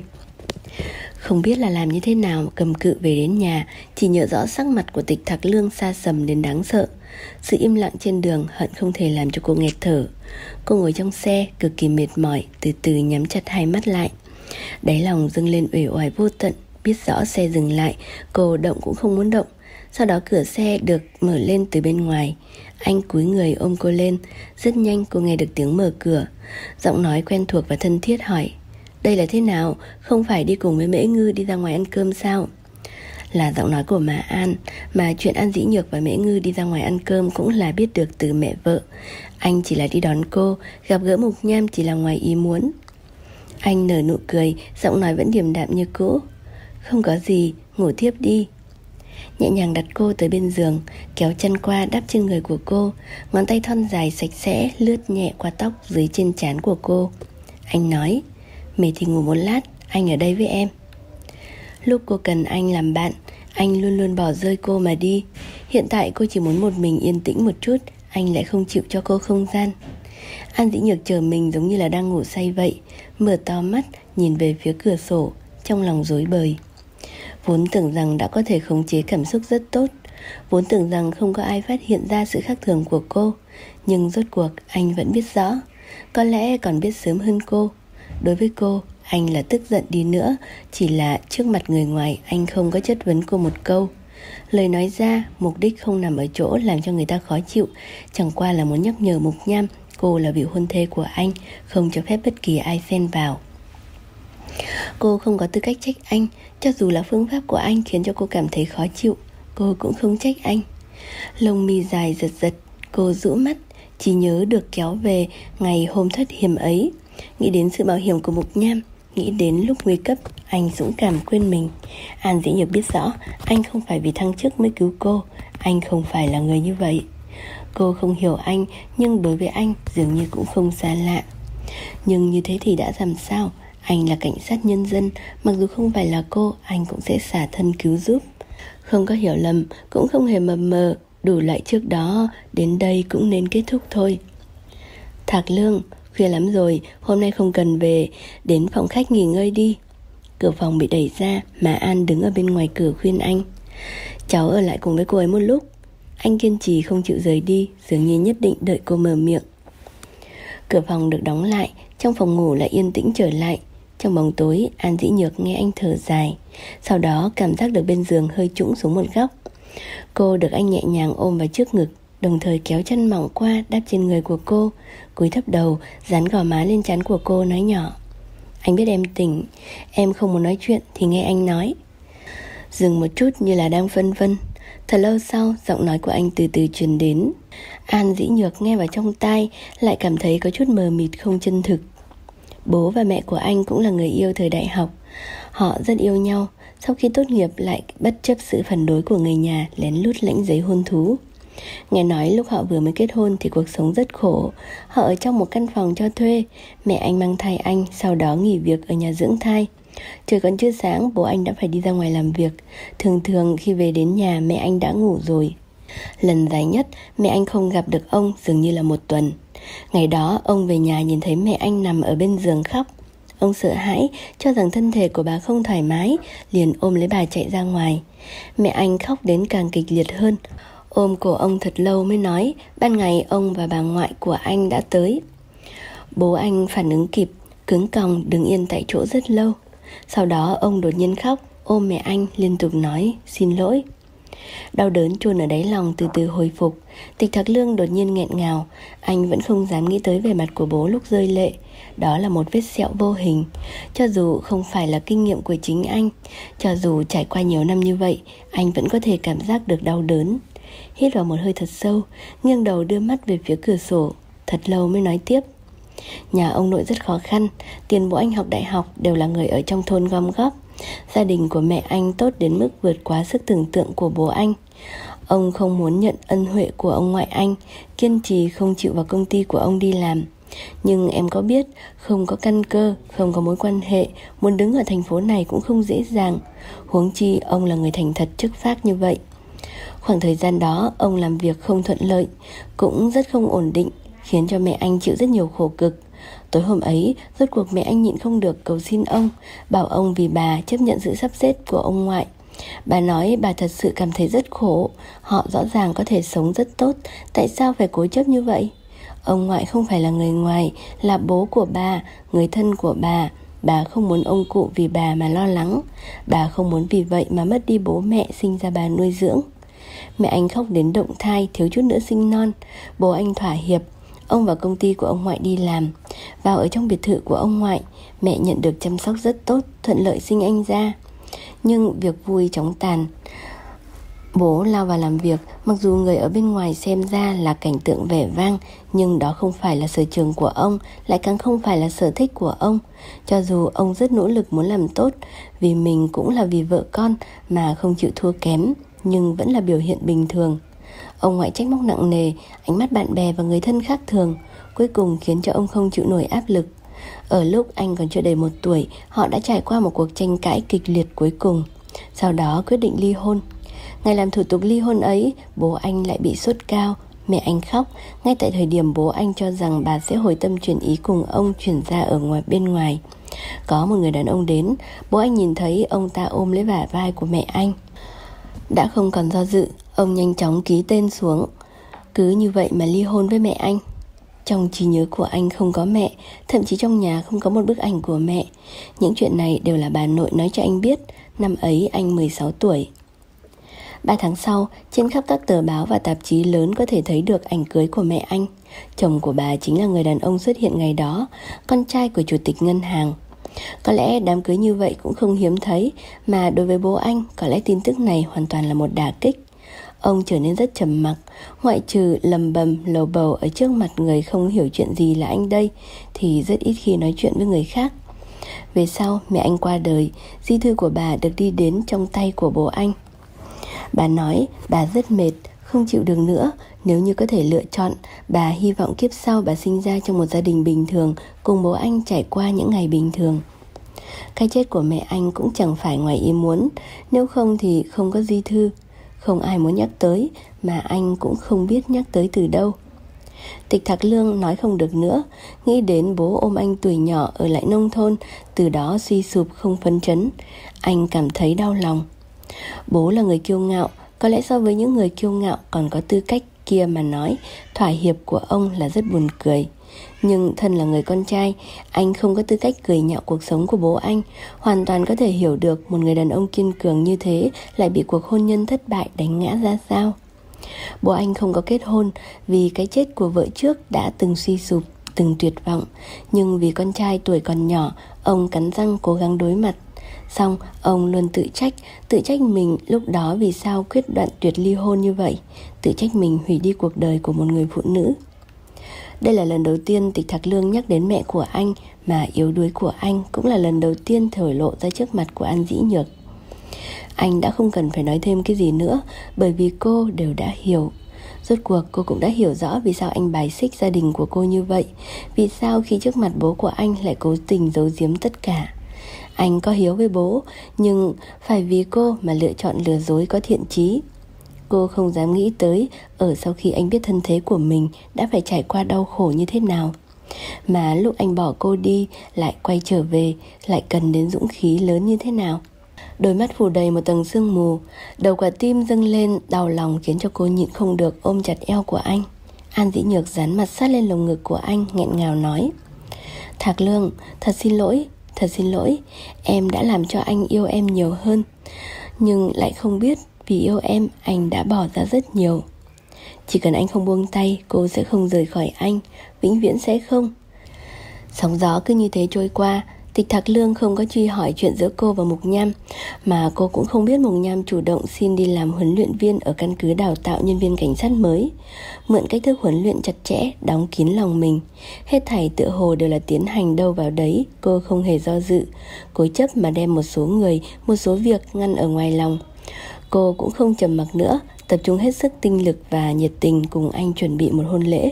A: Không biết là làm như thế nào cầm cự về đến nhà, chỉ nhớ rõ sắc mặt của Tịch Thạc Lương xa sầm đến đáng sợ. Sự im lặng trên đường hận không thể làm cho cô nghẹt thở. Cô ngồi trong xe cực kỳ mệt mỏi, từ từ nhắm chặt hai mắt lại. Đáy lòng dâng lên uể oải vô tận. Biết rõ xe dừng lại, cô động cũng không muốn động. Sau đó cửa xe được mở lên từ bên ngoài. Anh cúi người ôm cô lên. Rất nhanh cô nghe được tiếng mở cửa. Giọng nói quen thuộc và thân thiết hỏi: đây là thế nào? Không phải đi cùng với Mễ Ngư đi ra ngoài ăn cơm sao? Là giọng nói của Mà An. Mà chuyện An Dĩ Nhược và Mễ Ngư đi ra ngoài ăn cơm cũng là biết được từ mẹ vợ. Anh chỉ là đi đón cô, gặp gỡ Mục Nham chỉ là ngoài ý muốn. Anh nở nụ cười, giọng nói vẫn điềm đạm như cũ. Không có gì, ngủ tiếp đi. Nhẹ nhàng đặt cô tới bên giường, kéo chân qua đắp trên người của cô. Ngón tay thon dài sạch sẽ lướt nhẹ qua tóc dưới trên trán của cô. Anh nói: mệt thì ngủ một lát, anh ở đây với em. Lúc cô cần anh làm bạn, anh luôn luôn bỏ rơi cô mà đi. Hiện tại cô chỉ muốn một mình yên tĩnh một chút, anh lại không chịu cho cô không gian. An Dĩ Nhược chờ mình giống như là đang ngủ say vậy, mở to mắt nhìn về phía cửa sổ, trong lòng rối bời. Vốn tưởng rằng đã có thể khống chế cảm xúc rất tốt, vốn tưởng rằng không có ai phát hiện ra sự khác thường của cô, nhưng rốt cuộc anh vẫn biết rõ. có lẽ còn biết sớm hơn cô. Đối với cô, anh là tức giận đi nữa, chỉ là trước mặt người ngoài anh không có chất vấn cô một câu. Lời nói ra, mục đích không nằm ở chỗ làm cho người ta khó chịu, chẳng qua là muốn nhắc nhở Mục Nham cô là vị hôn thê của anh, không cho phép bất kỳ ai xen vào. Cô không có tư cách trách anh, cho dù là phương pháp của anh khiến cho cô cảm thấy khó chịu, cô cũng không trách anh. Lông mi dài giật giật, cô rũ mắt, chỉ nhớ được kéo về ngày hôm thất hiểm ấy. Nghĩ đến sự mạo hiểm của Mục Nham, nghĩ đến lúc nguy cấp anh dũng cảm quên mình. An Dĩ Nhược biết rõ anh không phải vì thăng chức mới cứu cô, anh không phải là người như vậy. Cô không hiểu anh, nhưng đối với anh dường như cũng không xa lạ. Nhưng như thế thì đã làm sao? Anh là cảnh sát nhân dân, mặc dù không phải là cô, anh cũng sẽ xả thân cứu giúp. Không có hiểu lầm, cũng không hề mập mờ, đủ loại trước đó, đến đây cũng nên kết thúc thôi. Thạc Lương, khuya lắm rồi, hôm nay không cần về, đến phòng khách nghỉ ngơi đi. Cửa phòng bị đẩy ra, mà An đứng ở bên ngoài cửa khuyên anh. Cháu ở lại cùng với cô ấy một lúc. Anh kiên trì không chịu rời đi, dường như nhất định đợi cô mở miệng. Cửa phòng được đóng lại, trong phòng ngủ lại yên tĩnh trở lại. Trong bóng tối, An Dĩ Nhược nghe anh thở dài, sau đó cảm giác được bên giường hơi trũng xuống một góc. Cô được anh nhẹ nhàng ôm vào trước ngực, đồng thời kéo chân mỏng qua đáp trên người của cô, cúi thấp đầu, dán gò má lên trán của cô, nói nhỏ. Anh biết em tỉnh, em không muốn nói chuyện thì nghe anh nói. Dừng một chút như là đang phân vân. Thật lâu sau, giọng nói của anh từ từ truyền đến. An Dĩ Nhược nghe vào trong tai, lại cảm thấy có chút mờ mịt không chân thực. Bố và mẹ của anh cũng là người yêu thời đại học. Họ rất yêu nhau, sau khi tốt nghiệp lại bất chấp sự phản đối của người nhà lén lút lãnh giấy hôn thú. Nghe nói lúc họ vừa mới kết hôn thì cuộc sống rất khổ. Họ ở trong một căn phòng cho thuê. Mẹ anh mang thai anh, sau đó nghỉ việc ở nhà dưỡng thai. Trời còn chưa sáng, bố anh đã phải đi ra ngoài làm việc. Thường thường khi về đến nhà mẹ anh đã ngủ rồi. Lần dài nhất mẹ anh không gặp được ông dường như là một tuần. Ngày đó ông về nhà nhìn thấy mẹ anh nằm ở bên giường khóc. Ông sợ hãi, cho rằng thân thể của bà không thoải mái, liền ôm lấy bà chạy ra ngoài. Mẹ anh khóc đến càng kịch liệt hơn, ôm cổ ông thật lâu mới nói ban ngày ông và bà ngoại của anh đã tới. Bố anh phản ứng kịp, cứng còng đứng yên tại chỗ rất lâu. Sau đó ông đột nhiên khóc, ôm mẹ anh liên tục nói xin lỗi. Đau đớn chôn ở đáy lòng từ từ hồi phục. Tịch Thạc Lương đột nhiên nghẹn ngào. Anh vẫn không dám nghĩ tới vẻ mặt của bố lúc rơi lệ. Đó là một vết sẹo vô hình. Cho dù không phải là kinh nghiệm của chính anh, cho dù trải qua nhiều năm như vậy, anh vẫn có thể cảm giác được đau đớn. Hít vào một hơi thật sâu, nghiêng đầu đưa mắt về phía cửa sổ. Thật lâu mới nói tiếp. Nhà ông nội rất khó khăn. Tiền bố anh học đại học đều là người ở trong thôn gom góp. Gia đình của mẹ anh tốt đến mức vượt quá sức tưởng tượng của bố anh. Ông không muốn nhận ân huệ của ông ngoại anh, kiên trì không chịu vào công ty của ông đi làm. Nhưng em có biết, không có căn cơ, không có mối quan hệ, muốn đứng ở thành phố này cũng không dễ dàng. Huống chi ông là người thành thật chất phác như vậy. Khoảng thời gian đó ông làm việc không thuận lợi, cũng rất không ổn định, khiến cho mẹ anh chịu rất nhiều khổ cực. Tối hôm ấy, rốt cuộc mẹ anh nhịn không được cầu xin ông, bảo ông vì bà chấp nhận sự sắp xếp của ông ngoại. Bà nói bà thật sự cảm thấy rất khổ, họ rõ ràng có thể sống rất tốt, tại sao phải cố chấp như vậy? Ông ngoại không phải là người ngoài, là bố của bà, người thân của bà. Bà không muốn ông cụ vì bà mà lo lắng. Bà không muốn vì vậy mà mất đi bố mẹ sinh ra bà nuôi dưỡng. Mẹ anh khóc đến động thai, thiếu chút nữa sinh non. Bố anh thỏa hiệp. Ông vào công ty của ông ngoại đi làm. Vào ở trong biệt thự của ông ngoại, mẹ nhận được chăm sóc rất tốt, thuận lợi sinh anh ra. Nhưng việc vui chóng tàn. Bố lao vào làm việc, mặc dù người ở bên ngoài xem ra là cảnh tượng vẻ vang, nhưng đó không phải là sở trường của ông, lại càng không phải là sở thích của ông. Cho dù ông rất nỗ lực muốn làm tốt, vì mình cũng là vì vợ con mà không chịu thua kém, nhưng vẫn là biểu hiện bình thường. Ông ngoại trách móc nặng nề, ánh mắt bạn bè và người thân khác thường, cuối cùng khiến cho ông không chịu nổi áp lực. Ở lúc anh còn chưa đầy một tuổi, họ đã trải qua một cuộc tranh cãi kịch liệt cuối cùng. Sau đó quyết định ly hôn. Ngày làm thủ tục ly hôn ấy, bố anh lại bị sốt cao. Mẹ anh khóc, ngay tại thời điểm bố anh cho rằng bà sẽ hồi tâm chuyển ý cùng ông chuyển ra ở ngoài bên ngoài. Có một người đàn ông đến, bố anh nhìn thấy ông ta ôm lấy bả vai của mẹ anh. Đã không còn do dự, ông nhanh chóng ký tên xuống. Cứ như vậy mà ly hôn với mẹ anh. Trong trí nhớ của anh không có mẹ, thậm chí trong nhà không có một bức ảnh của mẹ. Những chuyện này đều là bà nội nói cho anh biết. Năm ấy anh mười sáu tuổi. Ba tháng sau, trên khắp các tờ báo và tạp chí lớn có thể thấy được ảnh cưới của mẹ anh. Chồng của bà chính là người đàn ông xuất hiện ngày đó, con trai của chủ tịch ngân hàng. Có lẽ đám cưới như vậy cũng không hiếm thấy, mà đối với bố anh, có lẽ tin tức này hoàn toàn là một đả kích. Ông trở nên rất trầm mặc, ngoại trừ lầm bầm lầu bầu ở trước mặt người không hiểu chuyện gì là anh đây, thì rất ít khi nói chuyện với người khác. Về sau, mẹ anh qua đời, di thư của bà được đi đến trong tay của bố anh. Bà nói bà rất mệt, không chịu được nữa. Nếu như có thể lựa chọn, bà hy vọng kiếp sau bà sinh ra trong một gia đình bình thường, cùng bố anh trải qua những ngày bình thường. Cái chết của mẹ anh cũng chẳng phải ngoài ý muốn, nếu không thì không có di thư. Không ai muốn nhắc tới, mà anh cũng không biết nhắc tới từ đâu. Tịch Thạc Lương nói không được nữa, nghĩ đến bố ôm anh tuổi nhỏ ở lại nông thôn, từ đó suy sụp không phấn chấn. Anh cảm thấy đau lòng. Bố là người kiêu ngạo, có lẽ so với những người kiêu ngạo còn có tư cách kia mà nói, thỏa hiệp của ông là rất buồn cười. Nhưng thân là người con trai, anh không có tư cách cười nhạo cuộc sống của bố anh. Hoàn toàn có thể hiểu được một người đàn ông kiên cường như thế lại bị cuộc hôn nhân thất bại đánh ngã ra sao. Bố anh không có kết hôn vì cái chết của vợ trước đã từng suy sụp, từng tuyệt vọng. Nhưng vì con trai tuổi còn nhỏ, ông cắn răng cố gắng đối mặt. Xong, ông luôn tự trách, tự trách mình lúc đó vì sao quyết đoạn tuyệt ly hôn như vậy, tự trách mình hủy đi cuộc đời của một người phụ nữ. Đây là lần đầu tiên Tịch Thạc Lương nhắc đến mẹ của anh, mà yếu đuối của anh cũng là lần đầu tiên thổ lộ ra trước mặt của An Dĩ Nhược. Anh đã không cần phải nói thêm cái gì nữa, bởi vì cô đều đã hiểu. Rốt cuộc cô cũng đã hiểu rõ vì sao anh bài xích gia đình của cô như vậy, vì sao khi trước mặt bố của anh lại cố tình giấu giếm tất cả. Anh có hiếu với bố, nhưng phải vì cô mà lựa chọn lừa dối có thiện chí. Cô không dám nghĩ tới ở sau khi anh biết thân thế của mình đã phải trải qua đau khổ như thế nào. Mà lúc anh bỏ cô đi, lại quay trở về, lại cần đến dũng khí lớn như thế nào. Đôi mắt phủ đầy một tầng sương mù, đầu quả tim dâng lên, đau lòng khiến cho cô nhịn không được ôm chặt eo của anh. An Dĩ Nhược dán mặt sát lên lồng ngực của anh, nghẹn ngào nói: Thạc Lương, thật xin lỗi, thật xin lỗi, em đã làm cho anh yêu em nhiều hơn. Nhưng lại không biết vì yêu em, anh đã bỏ ra rất nhiều. Chỉ cần anh không buông tay, cô sẽ không rời khỏi anh, vĩnh viễn sẽ không. Sóng gió cứ như thế trôi qua. Tịch Thạc Lương không có truy hỏi chuyện giữa cô và Mục Nham, mà cô cũng không biết Mục Nham chủ động xin đi làm huấn luyện viên ở căn cứ đào tạo nhân viên cảnh sát mới, mượn cách thức huấn luyện chặt chẽ, đóng kín lòng mình. Hết thảy tựa hồ đều là tiến hành đâu vào đấy. Cô không hề do dự, cố chấp mà đem một số người, một số việc ngăn ở ngoài lòng. Cô cũng không trầm mặc nữa, tập trung hết sức tinh lực và nhiệt tình cùng anh chuẩn bị một hôn lễ.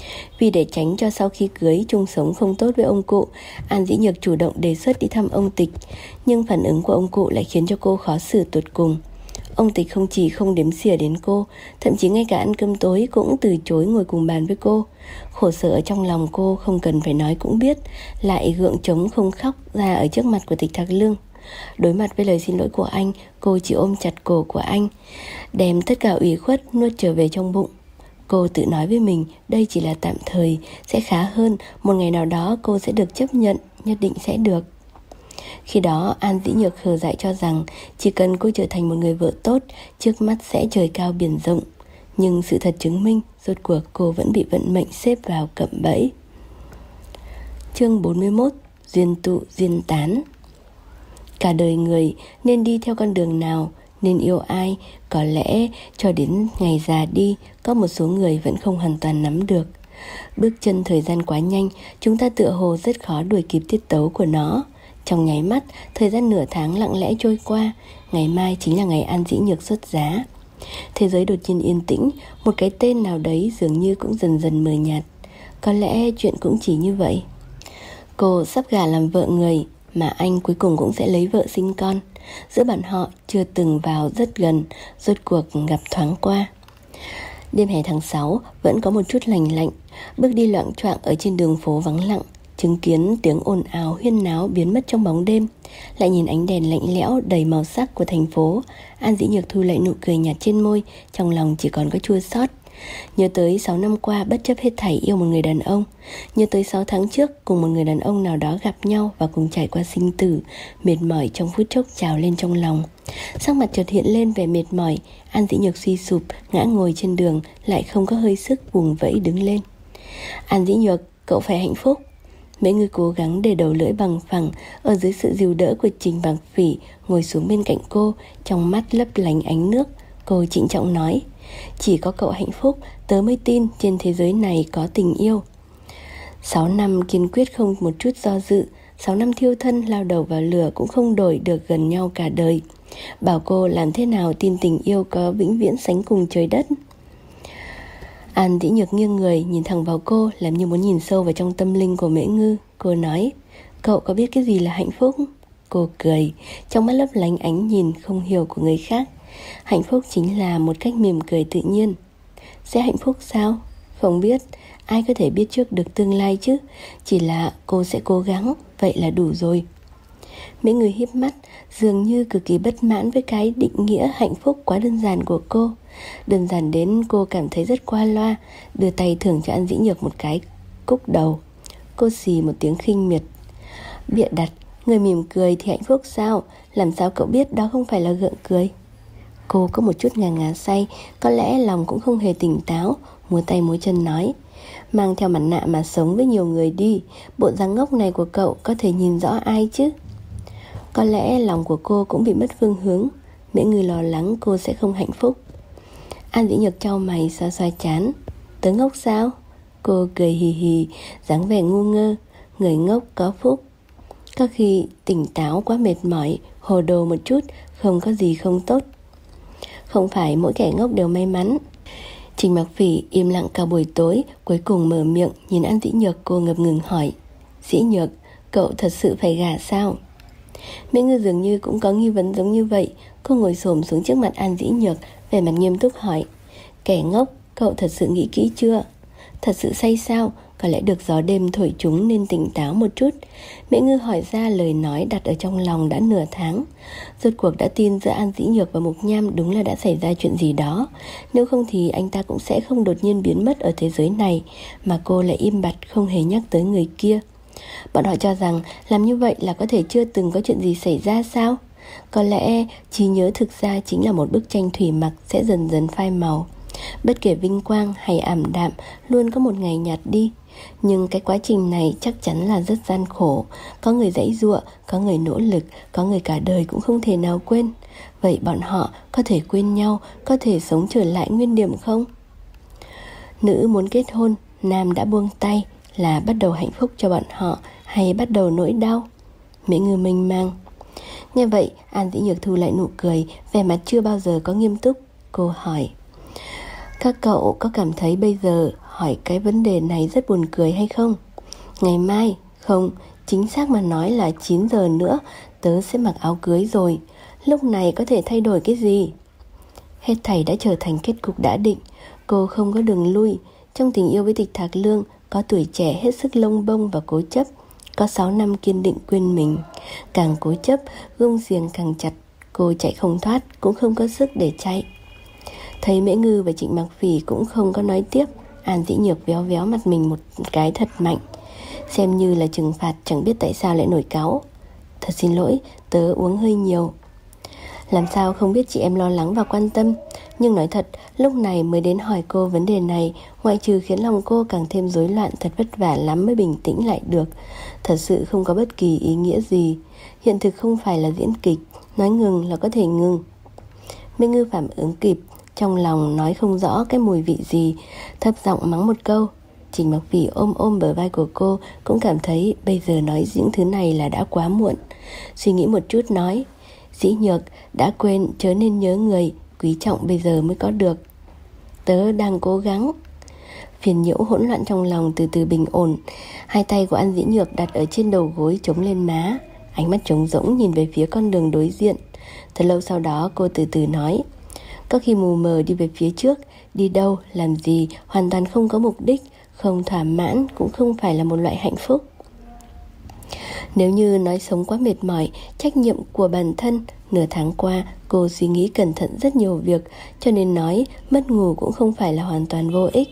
A: Vì để tránh cho sau khi cưới chung sống không tốt với ông cụ, An Dĩ Nhược chủ động đề xuất đi thăm ông Tịch. Nhưng phản ứng của ông cụ lại khiến cho cô khó xử tột cùng. Ông Tịch không chỉ không đếm xỉa đến cô, thậm chí ngay cả ăn cơm tối cũng từ chối ngồi cùng bàn với cô. Khổ sở ở trong lòng cô không cần phải nói cũng biết, lại gượng chống không khóc ra ở trước mặt của Tịch Thạc Lương. Đối mặt với lời xin lỗi của anh, cô chỉ ôm chặt cổ của anh, đem tất cả ủy khuất nuốt trở về trong bụng. Cô tự nói với mình đây chỉ là tạm thời, sẽ khá hơn, một ngày nào đó cô sẽ được chấp nhận, nhất định sẽ được. Khi đó An Dĩ Nhược khờ dại cho rằng chỉ cần cô trở thành một người vợ tốt, trước mắt sẽ trời cao biển rộng. Nhưng sự thật chứng minh, rốt cuộc cô vẫn bị vận mệnh xếp vào cạm bẫy. Chương bốn mươi mốt. Duyên tụ duyên tán. Cả đời người nên đi theo con đường nào, nên yêu ai, có lẽ cho đến ngày già đi, có một số người vẫn không hoàn toàn nắm được. Bước chân thời gian quá nhanh, chúng ta tựa hồ rất khó đuổi kịp tiết tấu của nó. Trong nháy mắt, thời gian nửa tháng lặng lẽ trôi qua, ngày mai chính là ngày An Dĩ Nhược xuất giá. Thế giới đột nhiên yên tĩnh, một cái tên nào đấy dường như cũng dần dần mờ nhạt. Có lẽ chuyện cũng chỉ như vậy. Cô sắp gả làm vợ người, mà anh cuối cùng cũng sẽ lấy vợ sinh con. Giữa bọn họ chưa từng vào rất gần, rốt cuộc gặp thoáng qua. Đêm hè tháng sáu vẫn có một chút lành lạnh. Bước đi loạng choạng ở trên đường phố vắng lặng, chứng kiến tiếng ồn ào huyên náo biến mất trong bóng đêm, lại nhìn ánh đèn lạnh lẽo đầy màu sắc của thành phố, An Dĩ Nhược thu lại nụ cười nhạt trên môi, trong lòng chỉ còn có chua xót. Nhớ tới sáu năm qua bất chấp hết thảy yêu một người đàn ông. Nhớ tới sáu tháng trước cùng một người đàn ông nào đó gặp nhau và cùng trải qua sinh tử. Mệt mỏi trong phút chốc trào lên trong lòng. Sắc mặt chợt hiện lên vẻ mệt mỏi. An Dĩ Nhược suy sụp, ngã ngồi trên đường, lại không có hơi sức vùng vẫy đứng lên. An Dĩ Nhược, cậu phải hạnh phúc. Mấy người cố gắng để đầu lưỡi bằng phẳng. Ở dưới sự dìu đỡ của Trình Bạc Phỉ, ngồi xuống bên cạnh cô, trong mắt lấp lánh ánh nước. Cô trịnh trọng nói, chỉ có cậu hạnh phúc, tớ mới tin trên thế giới này có tình yêu. Sáu năm kiên quyết không một chút do dự. Sáu năm thiêu thân lao đầu vào lửa cũng không đổi được gần nhau cả đời. Bảo cô làm thế nào tin tình yêu có vĩnh viễn sánh cùng trời đất. An Dĩ Nhược nghiêng người nhìn thẳng vào cô, làm như muốn nhìn sâu vào trong tâm linh của Mễ Ngư. Cô nói, cậu có biết cái gì là hạnh phúc? Cô cười, trong mắt lấp lánh ánh nhìn không hiểu của người khác. Hạnh phúc chính là một cách mỉm cười tự nhiên. Sẽ hạnh phúc sao? Không biết, ai có thể biết trước được tương lai chứ. Chỉ là cô sẽ cố gắng, vậy là đủ rồi. Mấy người híp mắt, dường như cực kỳ bất mãn với cái định nghĩa hạnh phúc quá đơn giản của cô. Đơn giản đến cô cảm thấy rất qua loa. Đưa tay thưởng cho An Dĩ Nhược một cái cúc đầu. Cô xì một tiếng khinh miệt. Bịa đặt, người mỉm cười thì hạnh phúc sao? Làm sao cậu biết đó không phải là gượng cười? Cô có một chút ngà ngà say, có lẽ lòng cũng không hề tỉnh táo. Múa tay múa chân nói, mang theo mặt nạ mà sống với nhiều người đi. Bộ dáng ngốc này của cậu có thể nhìn rõ ai chứ? Có lẽ lòng của cô cũng bị mất phương hướng. Mễ Ngư lo lắng cô sẽ không hạnh phúc. An Dĩ Nhược chau mày xoa xoa chán. Tớ ngốc sao? Cô cười hì hì, dáng vẻ ngu ngơ. Người ngốc có phúc. Có khi tỉnh táo quá mệt mỏi, hồ đồ một chút, không có gì không tốt. Không phải mỗi kẻ ngốc đều may mắn. Trình Bạc Phỉ im lặng cả buổi tối, cuối cùng mở miệng nhìn An Dĩ Nhược. Cô ngập ngừng hỏi, Dĩ Nhược, cậu thật sự phải gả sao? Mễ Ngư dường như cũng có nghi vấn giống như vậy. Cô ngồi xổm xuống trước mặt An Dĩ Nhược, vẻ mặt nghiêm túc hỏi, kẻ ngốc, cậu thật sự nghĩ kỹ chưa? Thật sự say sao? Có lẽ được gió đêm thổi chúng nên tỉnh táo một chút. Mễ Ngư hỏi ra lời nói đặt ở trong lòng đã nửa tháng. Rốt cuộc đã tin giữa An Dĩ Nhược và Mục Nham đúng là đã xảy ra chuyện gì đó. Nếu không thì anh ta cũng sẽ không đột nhiên biến mất ở thế giới này, mà cô lại im bặt không hề nhắc tới người kia. Bọn họ cho rằng làm như vậy là có thể chưa từng có chuyện gì xảy ra sao? Có lẽ trí nhớ thực ra chính là một bức tranh thủy mặc sẽ dần dần phai màu. Bất kể vinh quang hay ảm đạm, luôn có một ngày nhạt đi. Nhưng cái quá trình này chắc chắn là rất gian khổ. Có người giãy giụa, có người nỗ lực, có người cả đời cũng không thể nào quên. Vậy bọn họ có thể quên nhau, có thể sống trở lại nguyên điểm không? Nữ muốn kết hôn, nam đã buông tay, là bắt đầu hạnh phúc cho bọn họ hay bắt đầu nỗi đau? Mễ Ngư mênh mang. Nghe vậy, An Dĩ Nhược thu lại nụ cười, vẻ mặt chưa bao giờ có nghiêm túc. Cô hỏi, các cậu có cảm thấy bây giờ hỏi cái vấn đề này rất buồn cười hay không? Ngày mai, không, chính xác mà nói là chín giờ nữa, tớ sẽ mặc áo cưới rồi. Lúc này có thể thay đổi cái gì? Hết thảy đã trở thành kết cục đã định. Cô không có đường lui. Trong tình yêu với Tịch Thạc Lương, có tuổi trẻ hết sức lông bông và cố chấp, có sáu năm kiên định quên mình. Càng cố chấp, gông xiềng càng chặt. Cô chạy không thoát, cũng không có sức để chạy. Thấy Mễ Ngư và Trịnh Bạc Phỉ cũng không có nói tiếp, An Dĩ Nhược véo véo mặt mình một cái thật mạnh, xem như là trừng phạt, chẳng biết tại sao lại nổi cáu. Thật xin lỗi, tớ uống hơi nhiều. Làm sao không biết chị em lo lắng và quan tâm. Nhưng nói thật, lúc này mới đến hỏi cô vấn đề này, ngoại trừ khiến lòng cô càng thêm rối loạn, thật vất vả lắm mới bình tĩnh lại được. Thật sự không có bất kỳ ý nghĩa gì. Hiện thực không phải là diễn kịch, nói ngừng là có thể ngừng. Mễ Ngư phản ứng kịp, trong lòng nói không rõ cái mùi vị gì, thấp giọng mắng một câu. Trình Bạc Phỉ ôm ôm bờ vai của cô, cũng cảm thấy bây giờ nói những thứ này là đã quá muộn. Suy nghĩ một chút nói, Dĩ Nhược, đã quên chớ nên nhớ người, quý trọng bây giờ mới có được. Tớ đang cố gắng. Phiền nhiễu hỗn loạn trong lòng từ từ bình ổn. Hai tay của An Dĩ Nhược đặt ở trên đầu gối chống lên má, ánh mắt trống rỗng nhìn về phía con đường đối diện. Thật lâu sau đó cô từ từ nói, có khi mù mờ đi về phía trước, đi đâu, làm gì, hoàn toàn không có mục đích, không thỏa mãn cũng không phải là một loại hạnh phúc. Nếu như nói sống quá mệt mỏi, trách nhiệm của bản thân, Nửa tháng qua, cô suy nghĩ cẩn thận rất nhiều việc, cho nên nói mất ngủ cũng không phải là hoàn toàn vô ích.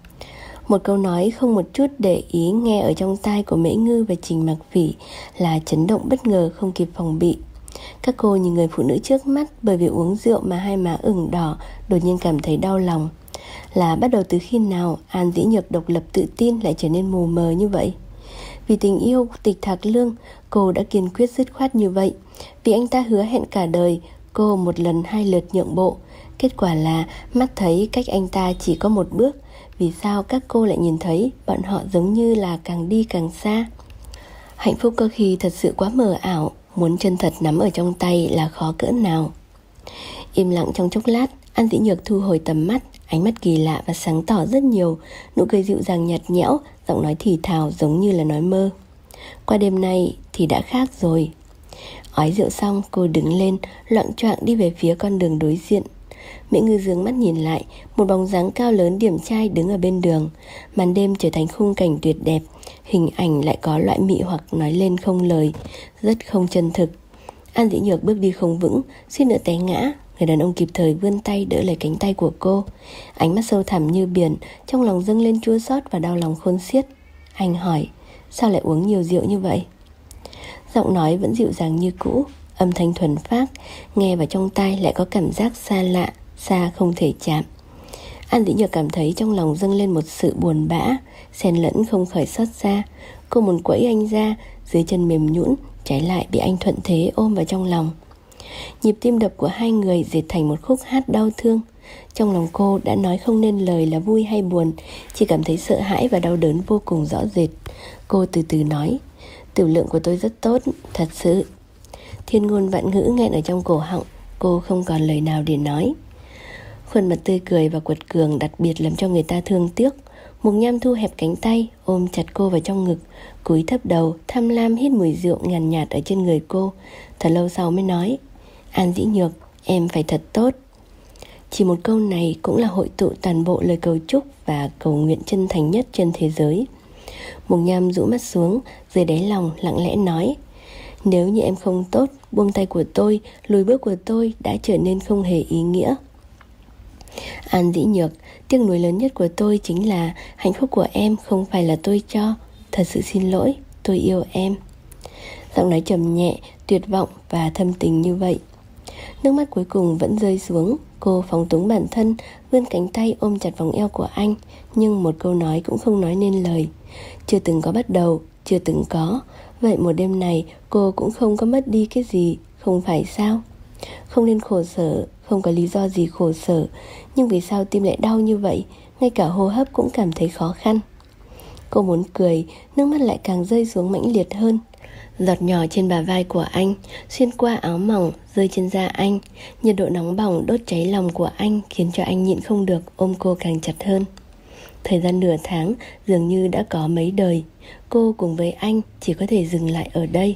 A: Một câu nói không một chút để ý nghe ở trong tai của Mễ Ngư và Trình Mạc Phỉ là chấn động bất ngờ không kịp phòng bị. Các cô nhìn người phụ nữ trước mắt bởi vì uống rượu mà hai má ửng đỏ, đột nhiên cảm thấy đau lòng. Là bắt đầu từ khi nào An Dĩ Nhược độc lập tự tin lại trở nên mù mờ như vậy? Vì tình yêu Tịch Thạc Lương, cô đã kiên quyết dứt khoát như vậy. Vì anh ta hứa hẹn cả đời, cô một lần hai lượt nhượng bộ. Kết quả là mắt thấy cách anh ta chỉ có một bước. Vì sao các cô lại nhìn thấy bọn họ giống như là càng đi càng xa? Hạnh phúc có khi thật sự quá mờ ảo, muốn chân thật nắm ở trong tay là khó cỡ nào. Im lặng trong chốc lát, An Dĩ Nhược thu hồi tầm mắt, ánh mắt kỳ lạ và sáng tỏ rất nhiều, nụ cười dịu dàng nhạt nhẽo, giọng nói thì thào giống như là nói mơ. Qua đêm nay thì đã khác rồi. Ói rượu xong, cô đứng lên, loạng choạng đi về phía con đường đối diện. Mễ Ngư dương mắt nhìn lại, một bóng dáng cao lớn điển trai đứng ở bên đường. Màn đêm trở thành khung cảnh tuyệt đẹp, hình ảnh lại có loại mị hoặc nói lên không lời, rất không chân thực. An Dĩ Nhược bước đi không vững, suýt nữa té ngã. Người đàn ông kịp thời vươn tay đỡ lấy cánh tay của cô. Ánh mắt sâu thẳm như biển, trong lòng dâng lên chua xót và đau lòng khôn xiết. Anh hỏi, sao lại uống nhiều rượu như vậy? Giọng nói vẫn dịu dàng như cũ, âm thanh thuần phác, nghe vào trong tai lại có cảm giác xa lạ, xa không thể chạm. An Dĩ Nhược cảm thấy trong lòng dâng lên một sự buồn bã, xen lẫn không khỏi xót xa. Cô muốn quẫy anh ra, dưới chân mềm nhũn, trái lại bị anh thuận thế ôm vào trong lòng. Nhịp tim đập của hai người dệt thành một khúc hát đau thương. Trong lòng cô đã nói không nên lời là vui hay buồn, chỉ cảm thấy sợ hãi và đau đớn vô cùng rõ rệt. Cô từ từ nói, tiểu lượng của tôi rất tốt, thật sự. Thiên ngôn vạn ngữ nghẹn ở trong cổ họng, cô không còn lời nào để nói. Khuôn mặt tươi cười và quật cường đặc biệt làm cho người ta thương tiếc. Mục Nham thu hẹp cánh tay, ôm chặt cô vào trong ngực, cúi thấp đầu, tham lam hít mùi rượu nhàn nhạt, nhạt ở trên người cô. Thật lâu sau mới nói, An Dĩ Nhược, em phải thật tốt. Chỉ một câu này cũng là hội tụ toàn bộ lời cầu chúc và cầu nguyện chân thành nhất trên thế giới. Mục Nham rũ mắt xuống, dưới đáy lòng lặng lẽ nói, nếu như em không tốt, buông tay của tôi, lùi bước của tôi đã trở nên không hề ý nghĩa. An Dĩ Nhược, tiếc nuối lớn nhất của tôi chính là hạnh phúc của em không phải là tôi cho. Thật sự xin lỗi, tôi yêu em. Giọng nói trầm nhẹ, tuyệt vọng và thâm tình như vậy. Nước mắt cuối cùng vẫn rơi xuống. Cô phóng túng bản thân, vươn cánh tay ôm chặt vòng eo của anh, nhưng một câu nói cũng không nói nên lời. Chưa từng có bắt đầu, chưa từng có. Vậy một đêm này cô cũng không có mất đi cái gì, không phải sao? Không nên khổ sở, không có lý do gì khổ sở. Nhưng vì sao tim lại đau như vậy? Ngay cả hô hấp cũng cảm thấy khó khăn. Cô muốn cười, nước mắt lại càng rơi xuống mãnh liệt hơn. Giọt nhỏ trên bả vai của anh, xuyên qua áo mỏng, rơi trên da anh. Nhiệt độ nóng bỏng đốt cháy lòng của anh, khiến cho anh nhịn không được ôm cô càng chặt hơn. Thời gian nửa tháng dường như đã có mấy đời. Cô cùng với anh chỉ có thể dừng lại ở đây.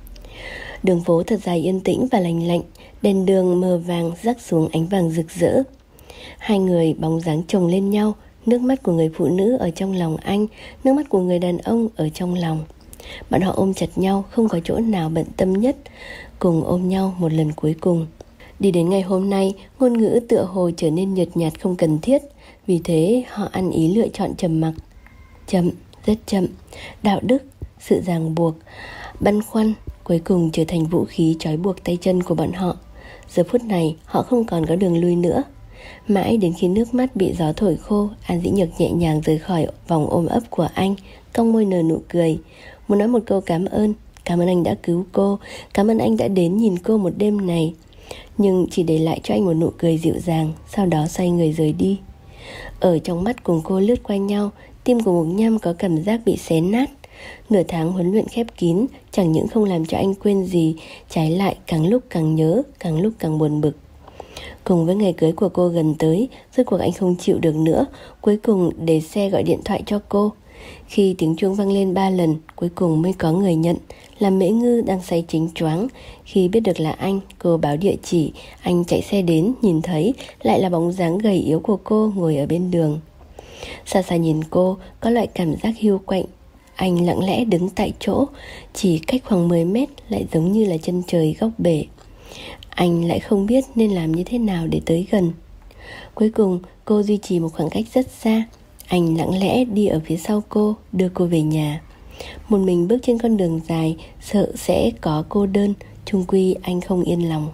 A: Đường phố thật dài yên tĩnh và lành lạnh. Đèn đường mờ vàng rắc xuống ánh vàng rực rỡ. Hai người bóng dáng chồng lên nhau. Nước mắt của người phụ nữ ở trong lòng anh, nước mắt của người đàn ông ở trong lòng. Bọn họ ôm chặt nhau, không có chỗ nào bận tâm nhất, cùng ôm nhau một lần cuối cùng. Đi đến ngày hôm nay, ngôn ngữ tựa hồ trở nên nhợt nhạt không cần thiết. Vì thế họ ăn ý lựa chọn trầm mặc. Chậm, rất chậm. Đạo đức, sự ràng buộc, băn khoăn cuối cùng trở thành vũ khí trói buộc tay chân của bọn họ. Giờ phút này họ không còn có đường lui nữa. Mãi đến khi nước mắt bị gió thổi khô, An Dĩ Nhược nhẹ nhàng rời khỏi vòng ôm ấp của anh, cong môi nở nụ cười. Muốn nói một câu cảm ơn. Cảm ơn anh đã cứu cô. Cảm ơn anh đã đến nhìn cô một đêm này. Nhưng chỉ để lại cho anh một nụ cười dịu dàng, sau đó xoay người rời đi. Ở trong mắt cùng cô lướt qua nhau, tim của Mục Nham có cảm giác bị xé nát. Nửa tháng huấn luyện khép kín chẳng những không làm cho anh quên gì, trái lại càng lúc càng nhớ, càng lúc càng buồn bực. Cùng với ngày cưới của cô gần tới, rốt cuộc anh không chịu được nữa, cuối cùng để xe gọi điện thoại cho cô. Khi tiếng chuông vang lên ba lần, cuối cùng mới có người nhận, là Mễ Ngư đang say chính choáng. Khi biết được là anh, cô báo địa chỉ, anh chạy xe đến, nhìn thấy lại là bóng dáng gầy yếu của cô ngồi ở bên đường. Xa xa nhìn cô, có loại cảm giác hiu quạnh. Anh lặng lẽ đứng tại chỗ, chỉ cách khoảng mười mét lại giống như là chân trời góc bể. Anh lại không biết nên làm như thế nào để tới gần. Cuối cùng cô duy trì một khoảng cách rất xa. Anh lặng lẽ đi ở phía sau cô, đưa cô về nhà. Một mình bước trên con đường dài, sợ sẽ có cô đơn. Chung quy anh không yên lòng.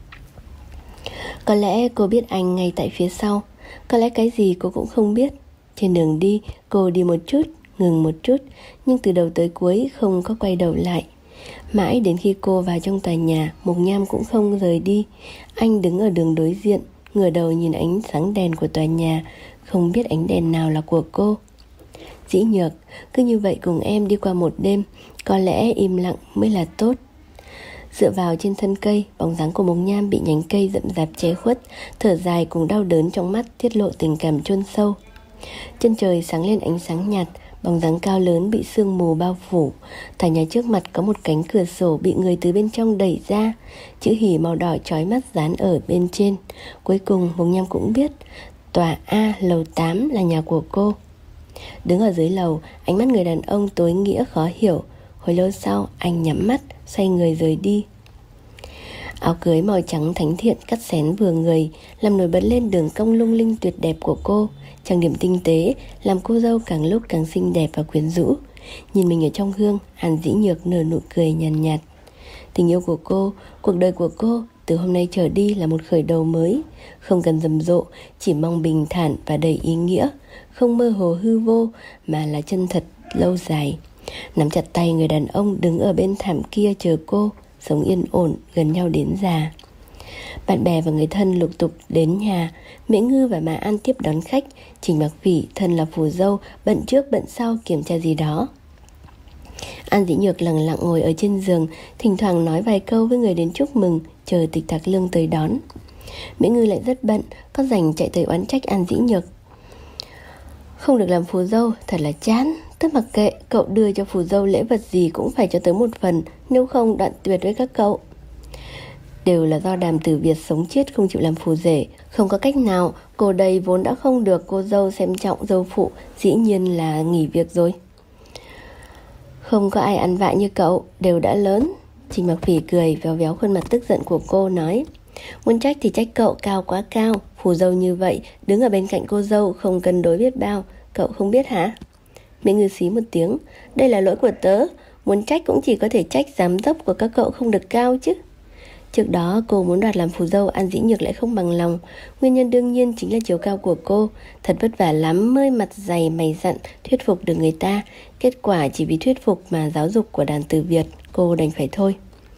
A: Có lẽ cô biết anh ngay tại phía sau. Có lẽ cái gì cô cũng không biết. Trên đường đi, cô đi một chút, ngừng một chút, nhưng từ đầu tới cuối không có quay đầu lại. Mãi đến khi cô vào trong tòa nhà, Mộc Nham cũng không rời đi. Anh đứng ở đường đối diện, ngửa đầu nhìn ánh sáng đèn của tòa nhà, không biết ánh đèn nào là của cô. Dĩ Nhược, cứ như vậy cùng em đi qua một đêm, có lẽ im lặng mới là tốt. Dựa vào trên thân cây, bóng dáng của Mộc Nham bị nhánh cây rậm rạp che khuất, thở dài cùng đau đớn trong mắt tiết lộ tình cảm chôn sâu. Chân trời sáng lên ánh sáng nhạt, bóng dáng cao lớn bị sương mù bao phủ. Tòa nhà trước mặt có một cánh cửa sổ bị người từ bên trong đẩy ra, chữ hỉ màu đỏ chói mắt dán ở bên trên. Cuối cùng Mộc Nham cũng biết tòa A lầu tám là nhà của cô. Đứng ở dưới lầu, ánh mắt người đàn ông tối nghĩa khó hiểu. Hồi lâu sau anh nhắm mắt, xoay người rời đi. Áo cưới màu trắng thánh thiện cắt xén vừa người, làm nổi bật lên đường cong lung linh tuyệt đẹp của cô. Trang điểm tinh tế làm cô dâu càng lúc càng xinh đẹp và quyến rũ. Nhìn mình ở trong gương, Hàn Dĩ Nhược nở nụ cười nhàn nhạt, nhạt. Tình yêu của cô, cuộc đời của cô từ hôm nay trở đi là một khởi đầu mới. Không cần rầm rộ, chỉ mong bình thản và đầy ý nghĩa. Không mơ hồ hư vô, mà là chân thật lâu dài. Nắm chặt tay người đàn ông đứng ở bên thảm kia chờ cô, sống yên ổn gần nhau đến già. Bạn bè và người thân lục tục đến nhà. Mễ Ngư và Mà An tiếp đón khách. Trình Mặc Phỉ thân là phù dâu, bận trước bận sau kiểm tra gì đó. An Dĩ Nhược lặng lặng ngồi ở trên giường, thỉnh thoảng nói vài câu với người đến chúc mừng, chờ Tịch Thạc Lương tới đón. Mễ Ngư lại rất bận, có rảnh chạy tới oán trách An Dĩ Nhược. Không được làm phù dâu, thật là chán. Tất mặc kệ, cậu đưa cho phù dâu lễ vật gì cũng phải cho tới một phần, nếu không đoạn tuyệt với các cậu. Đều là do Đàm Tử Việt sống chết không chịu làm phù rể. Không có cách nào, cô đây vốn đã không được cô dâu xem trọng dâu phụ, dĩ nhiên là nghỉ việc rồi. Không có ai ăn vạ như cậu, đều đã lớn. Trình Mặc Phỉ cười véo véo khuôn mặt tức giận của cô nói, muốn trách thì trách cậu cao quá cao. Phù dâu như vậy, đứng ở bên cạnh cô dâu không cân đối biết bao, cậu không biết hả? Mễ Ngư xí một tiếng, đây là lỗi của tớ. Muốn trách cũng chỉ có thể trách giám đốc của các cậu không được cao chứ. Trước đó cô muốn đoạt làm phù dâu, An Dĩ Nhược lại không bằng lòng. Nguyên nhân đương nhiên chính là chiều cao của cô. Thật vất vả lắm mới mặt dày mày dặn thuyết phục được người ta. Kết quả chỉ vì thuyết phục mà giáo dục của Đàn Tử Việt, cô đành phải thôi.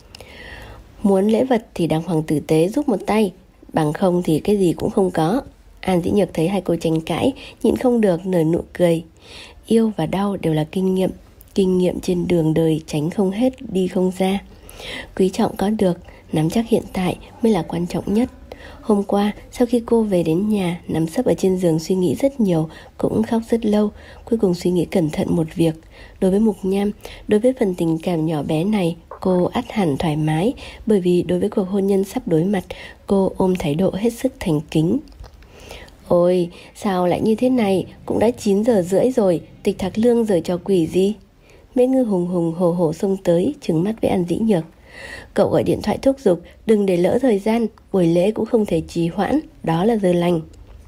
A: Muốn lễ vật thì đàng hoàng tử tế giúp một tay, bằng không thì cái gì cũng không có. An Dĩ Nhược thấy hai cô tranh cãi, nhịn không được nở nụ cười. Yêu và đau đều là kinh nghiệm. Kinh nghiệm trên đường đời tránh không hết, đi không ra. Quý trọng có được, nắm chắc hiện tại mới là quan trọng nhất. Hôm qua, sau khi cô về đến nhà, nằm sấp ở trên giường suy nghĩ rất nhiều, cũng khóc rất lâu. Cuối cùng suy nghĩ cẩn thận một việc. Đối với Mộc Nham, đối với phần tình cảm nhỏ bé này, cô ắt hẳn thoải mái. Bởi vì đối với cuộc hôn nhân sắp đối mặt, cô ôm thái độ hết sức thành kính. Ôi, sao lại như thế này? Cũng đã chín giờ rưỡi rồi, Tịch Thạc Lương giở trò quỷ gì? Mễ Ngư hùng hùng hổ hổ xông tới, trừng mắt với An Dĩ Nhược. Cậu gọi điện thoại thúc giục, đừng để lỡ thời gian, buổi lễ cũng không thể trì hoãn, đó là giờ lành.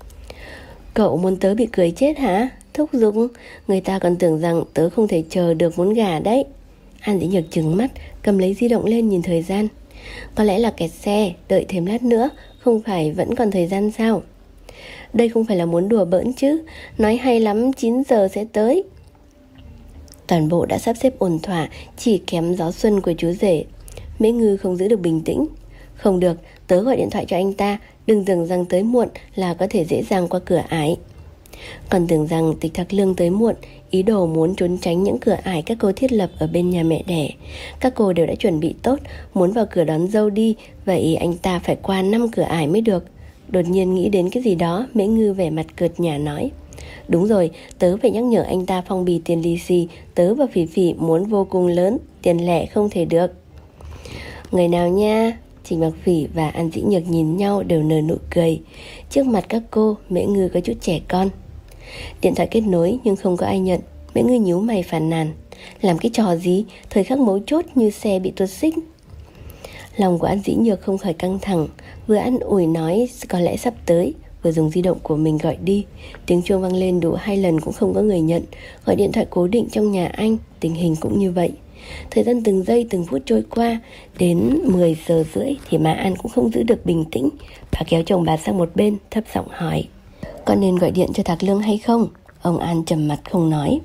A: Cậu muốn tớ bị cười chết hả? Thúc giục, người ta còn tưởng rằng tớ không thể chờ được muốn gả đấy. An Dĩ Nhược trừng mắt, cầm lấy di động lên nhìn thời gian. Có lẽ là kẹt xe, đợi thêm lát nữa, không phải vẫn còn thời gian sao? Đây không phải là muốn đùa bỡn chứ, nói hay lắm chín giờ sẽ tới. Toàn bộ đã sắp xếp ổn thỏa, chỉ kém gió xuân của chú rể. Mễ Ngư không giữ được bình tĩnh. Không được, tớ gọi điện thoại cho anh ta, đừng tưởng rằng tới muộn là có thể dễ dàng qua cửa ải. Còn tưởng rằng Tịch Thạc Lương tới muộn, ý đồ muốn trốn tránh những cửa ải các cô thiết lập ở bên nhà mẹ đẻ. Các cô đều đã chuẩn bị tốt, muốn vào cửa đón dâu đi, vậy anh ta phải qua năm cửa ải mới được. Đột nhiên nghĩ đến cái gì đó, Mễ Ngư vẻ mặt cợt nhả nói, đúng rồi, tớ phải nhắc nhở anh ta phong bì tiền lì xì. Tớ và Phỉ Phỉ muốn vô cùng lớn, tiền lẻ không thể được. Người nào nha? Trình Mặc Phỉ và An Dĩ Nhược nhìn nhau đều nở nụ cười. Trước mặt các cô, Mễ Ngư có chút trẻ con. Điện thoại kết nối nhưng không có ai nhận. Mễ Ngư nhíu mày phàn nàn, làm cái trò gì? Thời khắc mấu chốt như xe bị tuột xích. Lòng của An Dĩ Nhược không khỏi căng thẳng, vừa an ủi nói có lẽ sắp tới, vừa dùng di động của mình gọi đi. Tiếng chuông vang lên đủ hai lần cũng không có người nhận. Gọi điện thoại cố định trong nhà anh, tình hình cũng như vậy. Thời gian từng giây từng phút trôi qua. Đến mười giờ rưỡi thì má An cũng không giữ được bình tĩnh. Bà kéo chồng bà sang một bên, thấp giọng hỏi: "Con nên gọi điện cho Thạc Lương hay không?" Ông An trầm mặt không nói.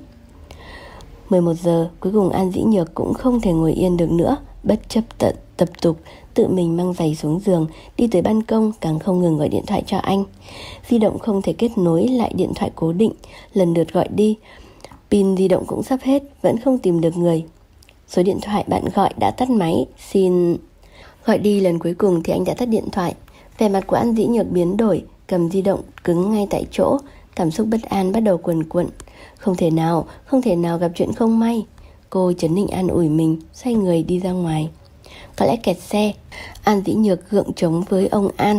A: mười một giờ, cuối cùng An Dĩ Nhược cũng không thể ngồi yên được nữa. Bất chấp tận tập tục, tự mình mang giày xuống giường, đi tới ban công, càng không ngừng gọi điện thoại cho anh. Di động không thể kết nối lại điện thoại cố định, lần lượt gọi đi. Pin di động cũng sắp hết, vẫn không tìm được người. Số điện thoại bạn gọi đã tắt máy, xin... Gọi đi lần cuối cùng thì anh đã tắt điện thoại. Vẻ mặt của An Dĩ Nhược biến đổi, cầm di động cứng ngay tại chỗ. Cảm xúc bất an bắt đầu cuồn cuộn. Không thể nào, không thể nào gặp chuyện không may. Cô trấn định an ủi mình, xoay người đi ra ngoài. Có lẽ kẹt xe. An Dĩ Nhược gượng chống với ông An: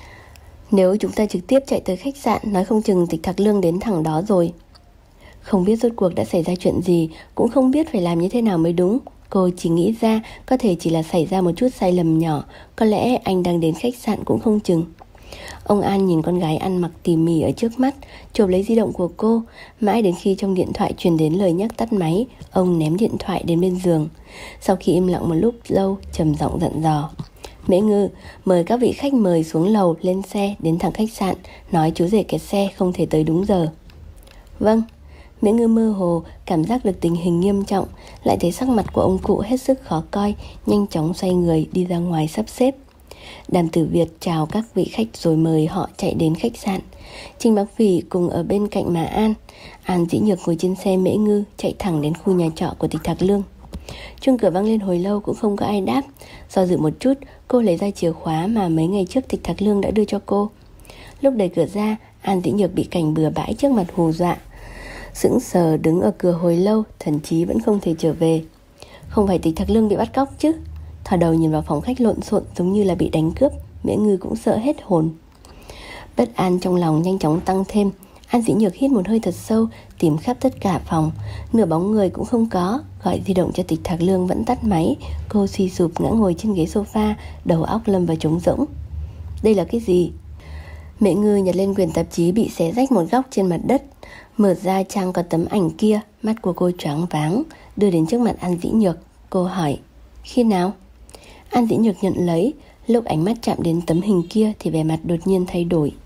A: "Nếu chúng ta trực tiếp chạy tới khách sạn, nói không chừng Tịch Thạc Lương đến thẳng đó rồi." Không biết rốt cuộc đã xảy ra chuyện gì, cũng không biết phải làm như thế nào mới đúng. Cô chỉ nghĩ ra có thể chỉ là xảy ra một chút sai lầm nhỏ. Có lẽ anh đang đến khách sạn cũng không chừng. Ông An nhìn con gái ăn mặc tỉ mỉ ở trước mắt, chộp lấy di động của cô. Mãi đến khi trong điện thoại truyền đến lời nhắc tắt máy, ông ném điện thoại đến bên giường. Sau khi im lặng một lúc lâu, trầm giọng dặn dò: "Mễ Ngư, mời các vị khách mời xuống lầu, lên xe, đến thẳng khách sạn. Nói chú rể kẹt xe không thể tới đúng giờ." "Vâng." Mễ Ngư mơ hồ, cảm giác được tình hình nghiêm trọng, lại thấy sắc mặt của ông cụ hết sức khó coi, nhanh chóng xoay người đi ra ngoài sắp xếp. Đàm Tử Việt chào các vị khách rồi mời họ chạy đến khách sạn. Trình Bắc Phỉ cùng ở bên cạnh má An. An Dĩ Nhược ngồi trên xe Mễ Ngư chạy thẳng đến khu nhà trọ của Tịch Thạc Lương. Chuông cửa vang lên hồi lâu cũng không có ai đáp. Do dự một chút, cô lấy ra chìa khóa mà mấy ngày trước Tịch Thạc Lương đã đưa cho cô. Lúc đẩy cửa ra, An Dĩ Nhược bị cảnh bừa bãi trước mặt hù dọa, sững sờ đứng ở cửa hồi lâu, thần trí vẫn không thể trở về. Không phải Tịch Thạc Lương bị bắt cóc chứ? Thò đầu nhìn vào phòng khách lộn xộn giống như là bị đánh cướp, Mễ Ngư cũng sợ hết hồn. Bất an trong lòng nhanh chóng tăng thêm. An Dĩ Nhược hít một hơi thật sâu, tìm khắp tất cả phòng, nửa bóng người cũng không có. Gọi di động cho Tịch Thạc Lương vẫn tắt máy. Cô suy sụp ngã ngồi trên ghế sofa, đầu óc lâm vào trống rỗng. Đây là cái gì? Mễ Ngư nhặt lên quyển tạp chí bị xé rách một góc trên mặt đất, mở ra trang có tấm ảnh kia. Mắt của cô choáng váng, đưa đến trước mặt An Dĩ Nhược. Cô hỏi: "Khi nào?" An Dĩ Nhược nhận lấy. Lúc ánh mắt chạm đến tấm hình kia thì vẻ mặt đột nhiên thay đổi.